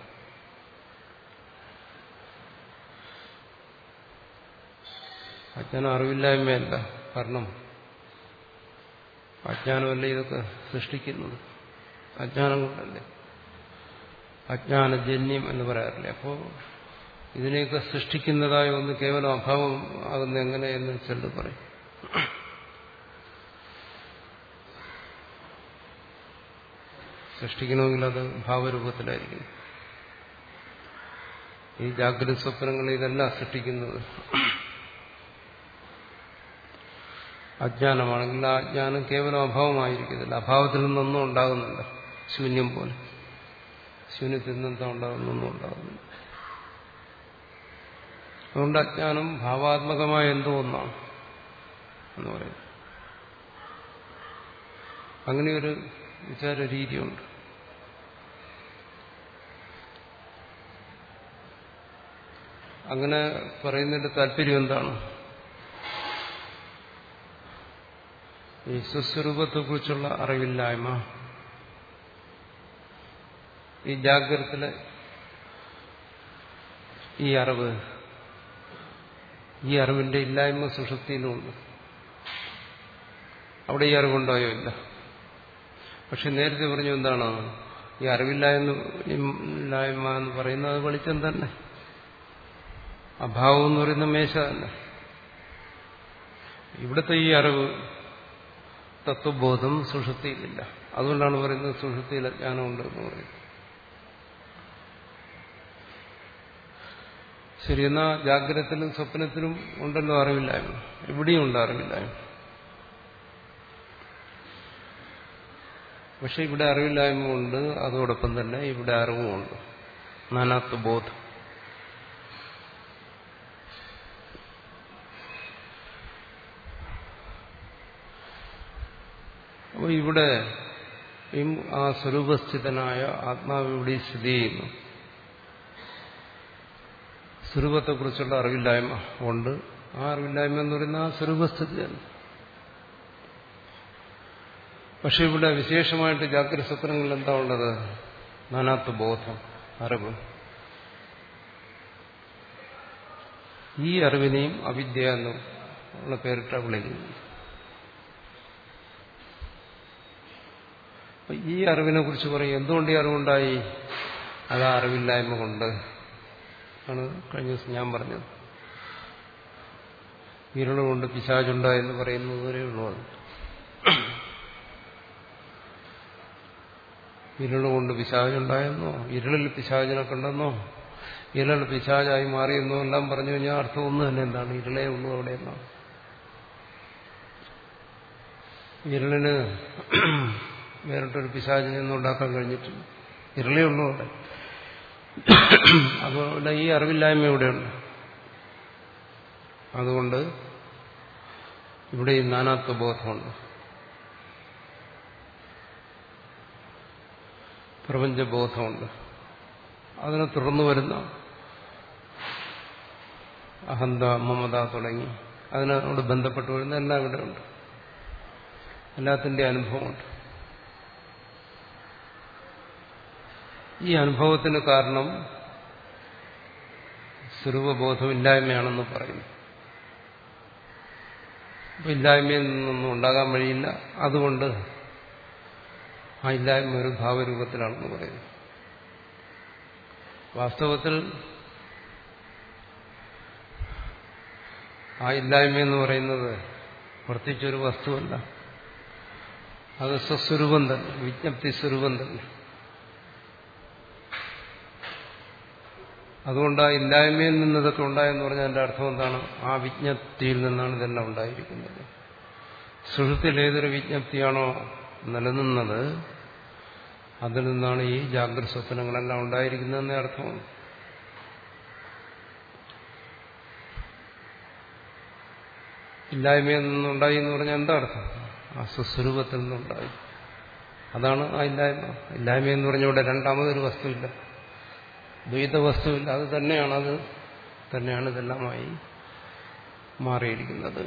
അജ്ഞാനം അറിവില്ലായ്മയല്ല. കാരണം അജ്ഞാനമല്ലേ ഇതൊക്കെ സൃഷ്ടിക്കുന്നത്. അജ്ഞാനം കൊണ്ടല്ലേ. അജ്ഞാനജന്യം എന്ന് പറയാറില്ലേ. അപ്പോൾ ഇതിനെയൊക്കെ സൃഷ്ടിക്കുന്നതായ ഒന്ന് കേവലം അഭാവം ആകുന്ന എങ്ങനെയെന്ന് ചിലർ പറയും. സൃഷ്ടിക്കണമെങ്കിൽ അത് ഭാവരൂപത്തിലായിരിക്കും. ഈ ജാഗ്രത സ്വപ്നങ്ങൾ ഇതെല്ലാം സൃഷ്ടിക്കുന്നത് അജ്ഞാനമാണെങ്കിൽ ആ അജ്ഞാനം കേവലം അഭാവമായിരിക്കുന്നില്ല. അഭാവത്തിൽ നിന്നൊന്നും ഉണ്ടാകുന്നില്ല. ശൂന്യം പോലെ. ശൂന്യത്തിൽ നിന്നെന്താ ഉണ്ടാകുന്നൊന്നും ഉണ്ടാകുന്നില്ല. അതുകൊണ്ട് അജ്ഞാനം ഭാവാത്മകമായ എന്തോ ഒന്നാണ് എന്ന് പറയും. അങ്ങനെയൊരു വിചാര രീതിയുണ്ട്. അങ്ങനെ പറയുന്നതിന്റെ താല്പര്യം എന്താണ്? ഈ സ്വസ്വരൂപത്തെക്കുറിച്ചുള്ള അറിവില്ലായ്മ, ഈ ജാഗ്രതത്തിലെ ഈ അറിവ്, ഈ അറിവിന്റെ ഇല്ലായ്മ സുഷുപ്തിയിലുമുണ്ട്. അവിടെ ഈ അറിവുണ്ടായോ? ഇല്ല. പക്ഷെ നേരത്തെ പറഞ്ഞു എന്താണ്? ഈ അറിവില്ലായ്മ ഇല്ലായ്മ എന്ന് പറയുന്നത് വെളിച്ചം തന്നെ. അഭാവം എന്ന് പറയുന്ന മേശ തന്നെ. ഇവിടുത്തെ ഈ അറിവ്, തത്വബോധം സുഷുപ്തിയിലില്ല. അതുകൊണ്ടാണ് പറയുന്നത് സുഷുപ്തിയിൽ അജ്ഞാനമുണ്ട് എന്ന് പറയുന്നത്. ശരി, എന്നാൽ ജാഗ്രതത്തിലും സ്വപ്നത്തിലും ഉണ്ടല്ലോ അറിവില്ലായ്മ. ഇവിടെയും ഉണ്ട് അറിവില്ലായ്മ. പക്ഷെ ഇവിടെ അറിവില്ലായ്മ ഉണ്ട്, അതോടൊപ്പം തന്നെ ഇവിടെ അറിവുമുണ്ട്. നാനാത്വബോധം. അപ്പോൾ ഇവിടെ ആ സ്വരൂപസ്ഥിതനായ ആത്മാവ് ഇവിടെ സ്ഥിതി ചെയ്യുന്നു. സ്വരൂപത്തെക്കുറിച്ചുള്ള അറിവില്ലായ്മ കൊണ്ട് ആ അറിവില്ലായ്മ എന്ന് പറയുന്ന ആ സ്വരൂപസ്ഥിതിയാണ്. പക്ഷെ ഇവിടെ വിശേഷമായിട്ട് ജാഗ്രത സ്വപ്നങ്ങളിൽ എന്താ ഉള്ളത്? നാനാത്വ ബോധം, അറിവ്. ഈ അറിവിനെയും അവിദ്യ എന്നുള്ള പേരിട്ടാണ് വിളിക്കുന്നത്. ഈ അറിവിനെ കുറിച്ച് പറയും. എന്തുകൊണ്ട് ഈ അറിവുണ്ടായി? അത് അറിവില്ലായ്മ കൊണ്ട് ആണ് കഴിഞ്ഞ ദിവസം ഞാൻ പറഞ്ഞത്. ഇരുളുകൊണ്ട് പിശാചുണ്ടായെന്ന് പറയുന്നത് വരെ ഉള്ളൂ. അത് ഇരുളുകൊണ്ട് പിശാചുണ്ടായെന്നോ, ഇരുളിൽ പിശാചിനെ കണ്ടെന്നോ, ഇരുൾ പിശാചായി മാറിയെന്നോ എല്ലാം പറഞ്ഞു കഴിഞ്ഞാൽ അർത്ഥം ഒന്ന് തന്നെ. എന്താണ്? ഇരുളേ ഉള്ളൂ അവിടെ എന്നാണ്. ഇരുളിന് വേറിട്ടൊരു പിശാചിനെ ഒന്നും ഉണ്ടാക്കാൻ കഴിഞ്ഞിട്ടില്ല. ഇരുളേ ഉള്ളൂ അവിടെ. അതുകൊണ്ട് ഈ അറിവില്ലായ്മ ഇവിടെയുണ്ട്. അതുകൊണ്ട് ഇവിടെ ഈ നാനാത്വബോധമുണ്ട്. പ്രപഞ്ചബോധമുണ്ട്. അതിനെ തുടർന്നു വരുന്ന അഹന്ത, മമത തുടങ്ങി അതിനോട് ബന്ധപ്പെട്ട് വരുന്ന എല്ലാം ഇവിടെയുണ്ട്. എല്ലാത്തിൻ്റെ അനുഭവമുണ്ട്. ഈ അനുഭവത്തിന് കാരണം സ്വരൂപബോധമില്ലായ്മയാണെന്ന് പറയുന്നു. അപ്പം ഇല്ലായ്മയിൽ നിന്നൊന്നും ഉണ്ടാകാൻ വഴിയില്ല. അതുകൊണ്ട് ആ ഇല്ലായ്മ ഒരു ഭാവരൂപത്തിലാണെന്ന് പറയുന്നു. വാസ്തവത്തിൽ ആ ഇല്ലായ്മ എന്ന് പറയുന്നത് പ്രത്യേകിച്ചൊരു വസ്തുവല്ല. അത് സ്വസ്വരൂപം തന്നെ, വിജ്ഞപ്തി സ്വരൂപം തന്നെ. അതുകൊണ്ട് ആ ഇല്ലായ്മയിൽ നിന്ന് ഇതൊക്കെ ഉണ്ടായെന്ന് പറഞ്ഞാൽ അതിന്റെ അർത്ഥം എന്താണ്? ആ വിജ്ഞപ്തിയിൽ നിന്നാണ് ഇതെല്ലാം ഉണ്ടായിരിക്കുന്നത്. സുഷുപ്തിയിൽ ഏതൊരു വിജ്ഞപ്തിയാണോ നിലനിന്നത് അതിൽ നിന്നാണ് ഈ ജാഗ്രത സ്വപ്നങ്ങളെല്ലാം ഉണ്ടായിരിക്കുന്നതെന്നേ അർത്ഥമാണ്. ഇല്ലായ്മയിൽ നിന്നുണ്ടായി എന്ന് പറഞ്ഞാൽ എന്താ അർത്ഥം? ആ സ്വസ്വരൂപത്തിൽ നിന്നുണ്ടായി. അതാണ് ആ ഇല്ലായ്മ. ഇല്ലായ്മ എന്ന് പറഞ്ഞാൽ ഇവിടെ രണ്ടാമതൊരു വസ്തുവില്ല, ദ്വൈത വസ്തുവില്ല. അത് തന്നെയാണ് അത് തന്നെയാണ് ഇതെല്ലാമായി മാറിയിരിക്കുന്നത്.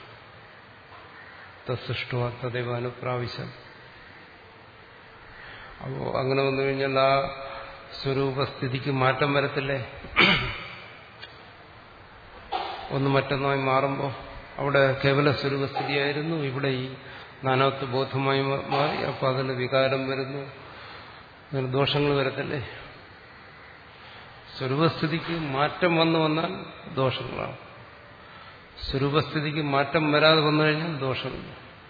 തസ്സൃഷ്ട തദൈവ അനുപ്രാവശ്യം. അപ്പോ അങ്ങനെ വന്നു കഴിഞ്ഞാൽ ആ സ്വരൂപസ്ഥിതിക്ക് മാറ്റം വരത്തില്ലേ? ഒന്ന് മറ്റൊന്നായി മാറുമ്പോൾ അവിടെ കേവല സ്വരൂപസ്ഥിതിയായിരുന്നു, ഇവിടെ ഈ നാനാത്വ ബോധമായി മാറി. അപ്പോൾ അതിന് വികാരം വരുന്നു, അതിന് ദോഷങ്ങൾ വരത്തില്ലേ? സ്വരൂപസ്ഥിതിക്ക് മാറ്റം വന്നു വന്നാൽ ദോഷങ്ങളാണ്. സ്വരൂപസ്ഥിതിക്ക് മാറ്റം വരാതെ വന്നു കഴിഞ്ഞാൽ ദോഷമില്ല.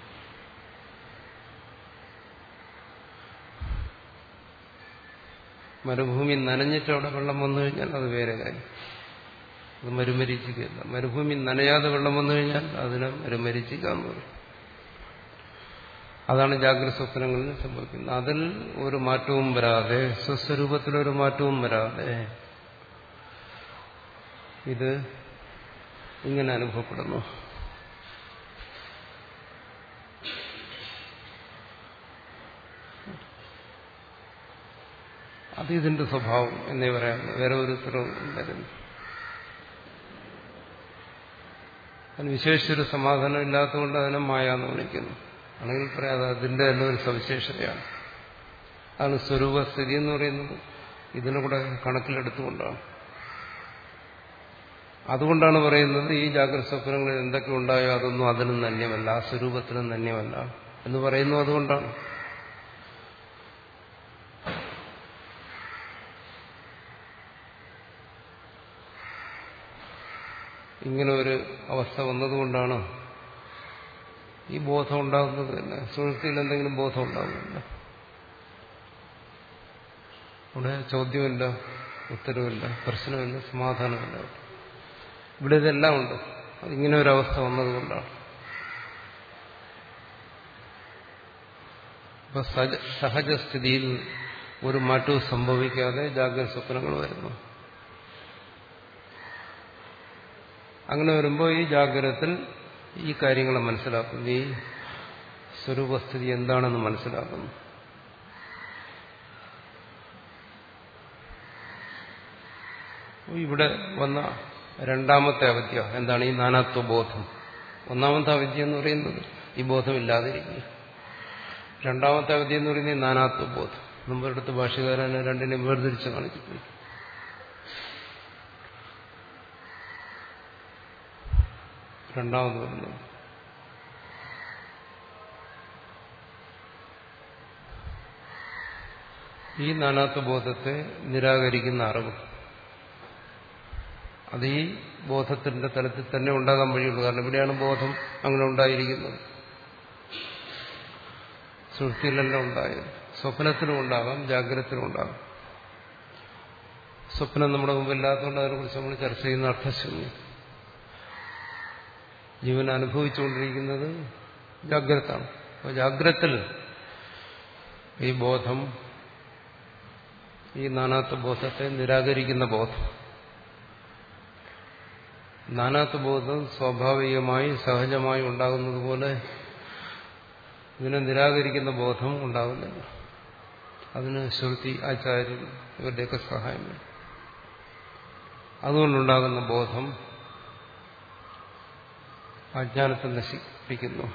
മരുഭൂമി നനഞ്ഞിട്ട് അവിടെ വെള്ളം വന്നു കഴിഞ്ഞാൽ അത് വേറെ കാര്യം. അത് മരുമരീച്ചിക്കല്ല. മരുഭൂമി നനയാതെ വെള്ളം വന്നു കഴിഞ്ഞാൽ അതിനെ മരുമരീച്ചിക്കാന്ന് പറയും. അതാണ് ജാഗ്രത സ്വപ്നങ്ങളിൽ സംഭവിക്കുന്നത്. അതിൽ ഒരു മാറ്റവും വരാതെ, സ്വസ്വരൂപത്തിലൊരു മാറ്റവും വരാതെ ഇത് ഇങ്ങനെ അനുഭവപ്പെടുന്നു. അത് ഇതിന്റെ സ്വഭാവം എന്നേ പറയാം. വേറെ ഒരു ഉത്തരവും ഉണ്ടായിരുന്നു. അതിന് വിശേഷിച്ചൊരു സമാധാനം ഇല്ലാത്തതുകൊണ്ട് അതിനെ മായ എന്ന് വിളിക്കുന്നു. ആണെങ്കിൽ പറയാതെ അതിന്റെ തന്നെ ഒരു സവിശേഷതയാണ്. അതാണ് സ്വരൂപസ്ഥിതി എന്ന് പറയുന്നത്. ഇതിനെ കൂടെ കണക്കിലെടുത്തുകൊണ്ടാണ്. അതുകൊണ്ടാണ് പറയുന്നത് ഈ ജാഗ്രത സ്വപ്നങ്ങളിൽ എന്തൊക്കെ ഉണ്ടായോ അതൊന്നും അതിനും ധന്യമല്ല, ആ സ്വരൂപത്തിനും ധന്യമല്ല എന്ന് പറയുന്നു. അതുകൊണ്ടാണ് ഇങ്ങനെ ഒരു അവസ്ഥ വന്നതുകൊണ്ടാണ് ഈ ബോധം ഉണ്ടാകുന്നത് തന്നെ. സുഷുപ്തിയിൽ എന്തെങ്കിലും ബോധം ഉണ്ടാകുന്നില്ല. അവിടെ ചോദ്യമില്ല, ഉത്തരവില്ല, പ്രശ്നമില്ല, സമാധാനമില്ല. ഇവിടെ ഇതെല്ലാം ഉണ്ട്. അതിങ്ങനെ ഒരവസ്ഥ വന്നതുകൊണ്ടാണ്. അപ്പൊ സഹജസ്ഥിതിയിൽ ഒരു മാറ്റവും സംഭവിക്കാതെ ജാഗ്രത സ്വപ്നങ്ങൾ വരുന്നു. അങ്ങനെ വരുമ്പോൾ ഈ ജാഗ്രതത്തിൽ ഈ കാര്യങ്ങളെ മനസ്സിലാക്കുന്നു. ഈ സ്വരൂപസ്ഥിതി എന്താണെന്ന് മനസ്സിലാക്കുന്നു. ഇവിടെ വന്ന രണ്ടാമത്തെ അവിദ്യ എന്താണ്? ഈ നാനാത്വബോധം. ഒന്നാമത്തെ അവിദ്യ എന്ന് പറയുന്നത് ഈ ബോധമില്ലാതിരിക്കുക. രണ്ടാമത്തെ അവിദ്യ എന്ന് പറയുന്നത് ഈ നാനാത്വബോധം. മുമ്പെടുത്ത് ഭാഷകാരനെ രണ്ടിനെ വേർതിരിച്ച് കാണിച്ചിട്ടുണ്ട്. രണ്ടാമത് വരുന്നത് ഈ നാനാത്വബോധത്തെ നിരാകരിക്കുന്ന അറിവ്. അത് ഈ ബോധത്തിന്റെ തലത്തിൽ തന്നെ ഉണ്ടാകാൻ വഴിയുള്ളൂ. കാരണം ഇവിടെയാണ് ബോധം അങ്ങനെ ഉണ്ടായിരിക്കുന്നത്. സുഷുപ്തിയിലെല്ലാം ഉണ്ടായത്. സ്വപ്നത്തിനും ഉണ്ടാകാം, ജാഗ്രതത്തിനും ഉണ്ടാകാം. സ്വപ്നം നമ്മുടെ മുമ്പില്ലാത്തതുകൊണ്ട് അതിനെക്കുറിച്ച് നമ്മൾ ചർച്ച ചെയ്യുന്ന അർത്ഥശൂന്യം. ജീവൻ അനുഭവിച്ചുകൊണ്ടിരിക്കുന്നത് ജാഗ്രതാണ്. അപ്പോൾ ജാഗ്രതത്തിൽ ഈ ബോധം, ഈ നാനാത്വ ബോധത്തെ നിരാകരിക്കുന്ന ബോധം. നാനാത്വ ബോധം സ്വാഭാവികമായി സഹജമായി ഉണ്ടാകുന്നത് പോലെ ഇതിനെ നിരാകരിക്കുന്ന ബോധം ഉണ്ടാകുന്നില്ല. അതിന് ശ്രുതി, ആചാര്യൻ ഇവരുടെയൊക്കെ സഹായം വേണം. അതുകൊണ്ടുണ്ടാകുന്ന ബോധം അജ്ഞാനത്തെ നശിപ്പിക്കുന്നു.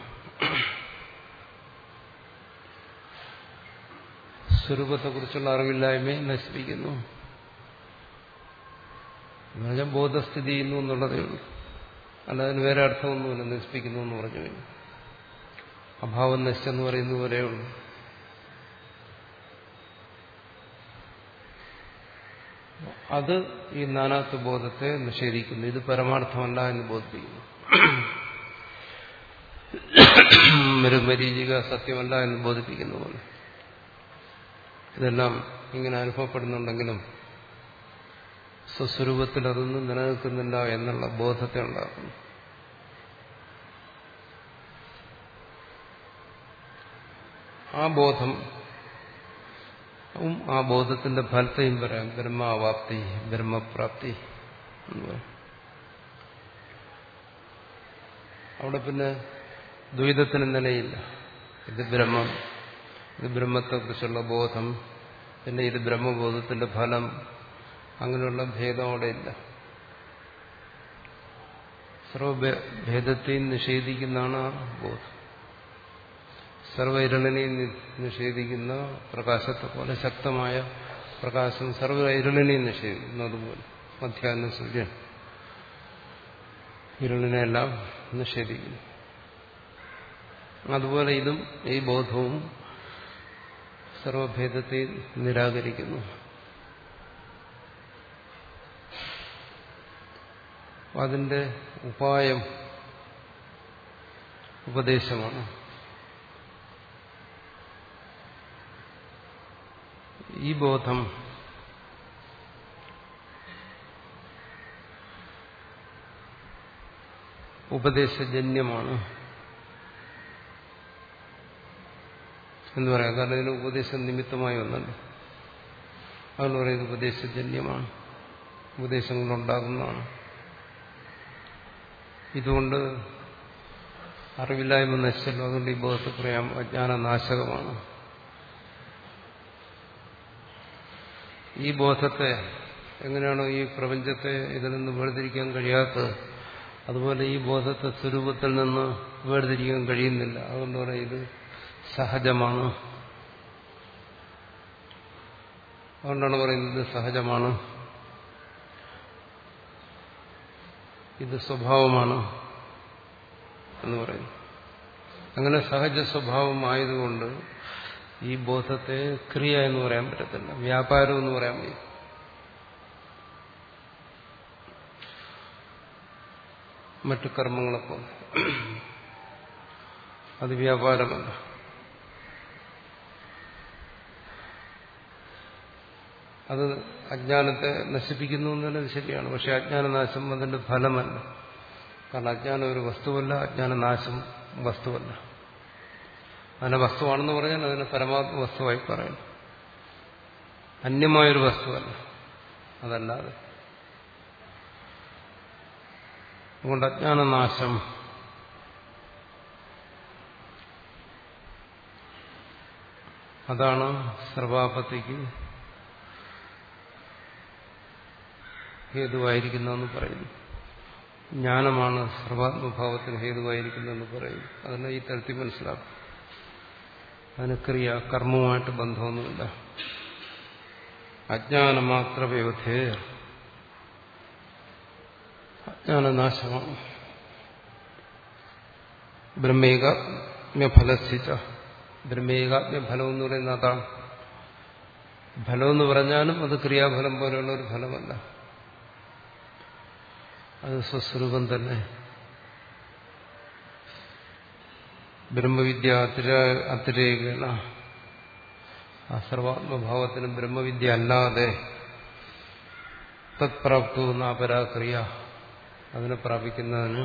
സ്വരൂപത്തെക്കുറിച്ചുള്ള അറിവില്ലായ്മയെ നശിപ്പിക്കുന്നു. എന്നുവെച്ചാൽ ബോധസ്ഥിതി ചെയ്യുന്നു എന്നുള്ളതേ ഉള്ളൂ. അല്ലാതെ വേറെ അർത്ഥമൊന്നുമില്ല. നശിപ്പിക്കുന്നു എന്ന് പറഞ്ഞു കഴിഞ്ഞു. അഭാവം നശിച്ചെന്ന് പറയുന്ന പോലെയുള്ളൂ. അത് ഈ നാനാത്വ ബോധത്തെ നിഷേധിക്കുന്നു. ഇത് പരമാർത്ഥമല്ല എന്ന് ബോധിപ്പിക്കുന്നു. മരീചിക സത്യമല്ല എന്ന് ബോധിപ്പിക്കുന്ന പോലെ. ഇതെല്ലാം ഇങ്ങനെ അനുഭവപ്പെടുന്നുണ്ടെങ്കിലും സ്വസ്വരൂപത്തിൽ അതൊന്നും നിലനിൽക്കുന്നില്ല എന്നുള്ള ബോധത്തെ ഉണ്ടാക്കുന്നു. ആ ബോധം ആ ബോധത്തിന്റെ ഫലത്തെയും പറയാം. ബ്രഹ്മാവാപ്തി, ബ്രഹ്മപ്രാപ്തി എന്ന് പറയും. അവിടെ പിന്നെ ദ്വൈതത്തിന് നിലയില്ല. ഇത് ബ്രഹ്മം, ഇത് ബ്രഹ്മത്തെക്കുറിച്ചുള്ള ബോധം, പിന്നെ ഇത് ബ്രഹ്മബോധത്തിന്റെ ഫലം, അങ്ങനെയുള്ള ഭേദം അവിടെ ഇല്ല. സർവഭേദത്തെയും നിഷേധിക്കുന്നതാണ് ആ ബോധം. സർവ ഇരുളിനെയും നിഷേധിക്കുന്ന പ്രകാശത്തെ പോലെ ശക്തമായ പ്രകാശം സർവ ഇരുളിനെയും നിഷേധിക്കുന്നു. അതുപോലെ മധ്യാഹ്ന സൂര്യൻ ഇരുളിനെല്ലാം നിഷേധിക്കുന്നു. അതുപോലെ ഇതും ഈ ബോധവും സർവഭേദത്തെ നിരാകരിക്കുന്നു. അതിന്റെ ഉപായം ഉപദേശമാണ്. ഈ ബോധം ഉപദേശജന്യമാണ് എന്ന് പറയാം. കാരണം ഇതിന് ഉപദേശം നിമിത്തമായി ഒന്നുണ്ട്. അതെന്ന് പറയുന്നത് ഉപദേശജന്യമാണ്, ഉപദേശം കൊണ്ടുണ്ടാകുന്നതാണ്. ഇതുകൊണ്ട് അറിവില്ലായ്മ നശിച്ചല്ലോ. അതുകൊണ്ട് ഈ ബോധത്തെ പറയാം അജ്ഞാനനാശകമാണ്. ഈ ബോധത്തെ എങ്ങനെയാണോ ഈ പ്രപഞ്ചത്തെ ഇതിൽ നിന്ന് വേർതിരിക്കാൻ കഴിയാത്തത്, അതുപോലെ ഈ ബോധത്തെ സ്വരൂപത്തിൽ നിന്ന് വേർതിരിക്കാൻ കഴിയുന്നില്ല. അതുകൊണ്ട് പറയാം ഇത് സഹജമാണ്. അതുകൊണ്ടാണ് പറയുന്നത് സഹജമാണ്, ഇത് സ്വഭാവമാണ് എന്ന് പറയുന്നു. അങ്ങനെ സഹജ സ്വഭാവമായതുകൊണ്ട് ഈ ബോധത്തെ ക്രിയ എന്ന് പറയാൻ പറ്റത്തില്ല, വ്യാപാരം എന്ന് പറയാൻ വയ്യ. മറ്റു കർമ്മങ്ങളെപ്പോലെ അത് വ്യാപാരമല്ല. അത് അജ്ഞാനത്തെ നശിപ്പിക്കുന്നു എന്നുള്ളത് ശരിയാണ്. പക്ഷെ അജ്ഞാനനാശം അതിന്റെ ഫലമല്ല. കാരണം അജ്ഞാനം ഒരു വസ്തുവല്ല, അജ്ഞാനനാശം വസ്തുവല്ല. അതിനെ വസ്തുവാണെന്ന് പറഞ്ഞാൽ അതിനെ പരമാത്മ വസ്തുവായി പറയണം. അന്യമായൊരു വസ്തുവല്ല അതല്ലാതെ. അതുകൊണ്ട് അജ്ഞാനനാശം അതാണ് സർവാപത്തിക്ക് ഹേതുവായിരിക്കുന്നതെന്ന് പറയുന്നു. ജ്ഞാനമാണ് സർവാത്മഭാവത്തിന് ഹേതുവായിരിക്കുന്നതെന്ന് പറയുന്നു. അതിനെ ഈ തരത്തിൽ മനസ്സിലാക്കും. അതിന് ക്രിയ കർമ്മവുമായിട്ട് ബന്ധമൊന്നുമില്ല. അജ്ഞാനമാത്ര വ്യവധേ, അജ്ഞാനനാശമാണ്. ബ്രഹ്മൈകാത്മ്യഫലസ്ഥിത, ബ്രഹ്മൈകാത്മ്യഫലം എന്ന് പറയുന്നത് അതാണ്. ഫലമെന്ന് പറഞ്ഞാലും അത് ക്രിയാഫലം പോലെയുള്ള ഒരു ഫലമല്ല, അത് സ്വസ്വരൂപം തന്നെ. ബ്രഹ്മവിദ്യ അതിരേകേണ, ആ സർവാത്മഭാവത്തിനും ബ്രഹ്മവിദ്യ അല്ലാതെ തത്പ്രാപ്തവും അപരാക്രിയ, അതിനെ പ്രാപിക്കുന്നതിന്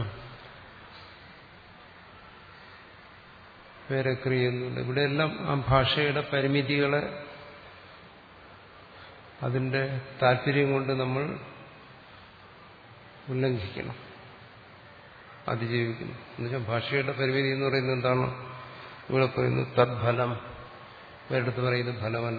വേറെ ക്രിയൊന്നുമില്ല. ഇവിടെയെല്ലാം ആ ഭാഷയുടെ പരിമിതികളെ അതിന്റെ താല്പര്യം കൊണ്ട് നമ്മൾ ഉല്ലംഘിക്കണം, അതിജീവിക്കണം. എന്നുവെച്ചാൽ ഭാഷയുടെ പരിമിതി എന്ന് പറയുന്നത് എന്താണ്? ഇവിടെ പറയുന്നത് തദ്ഫലം, വേറെടുത്ത് പറയുന്നത് ഫലമല്ല.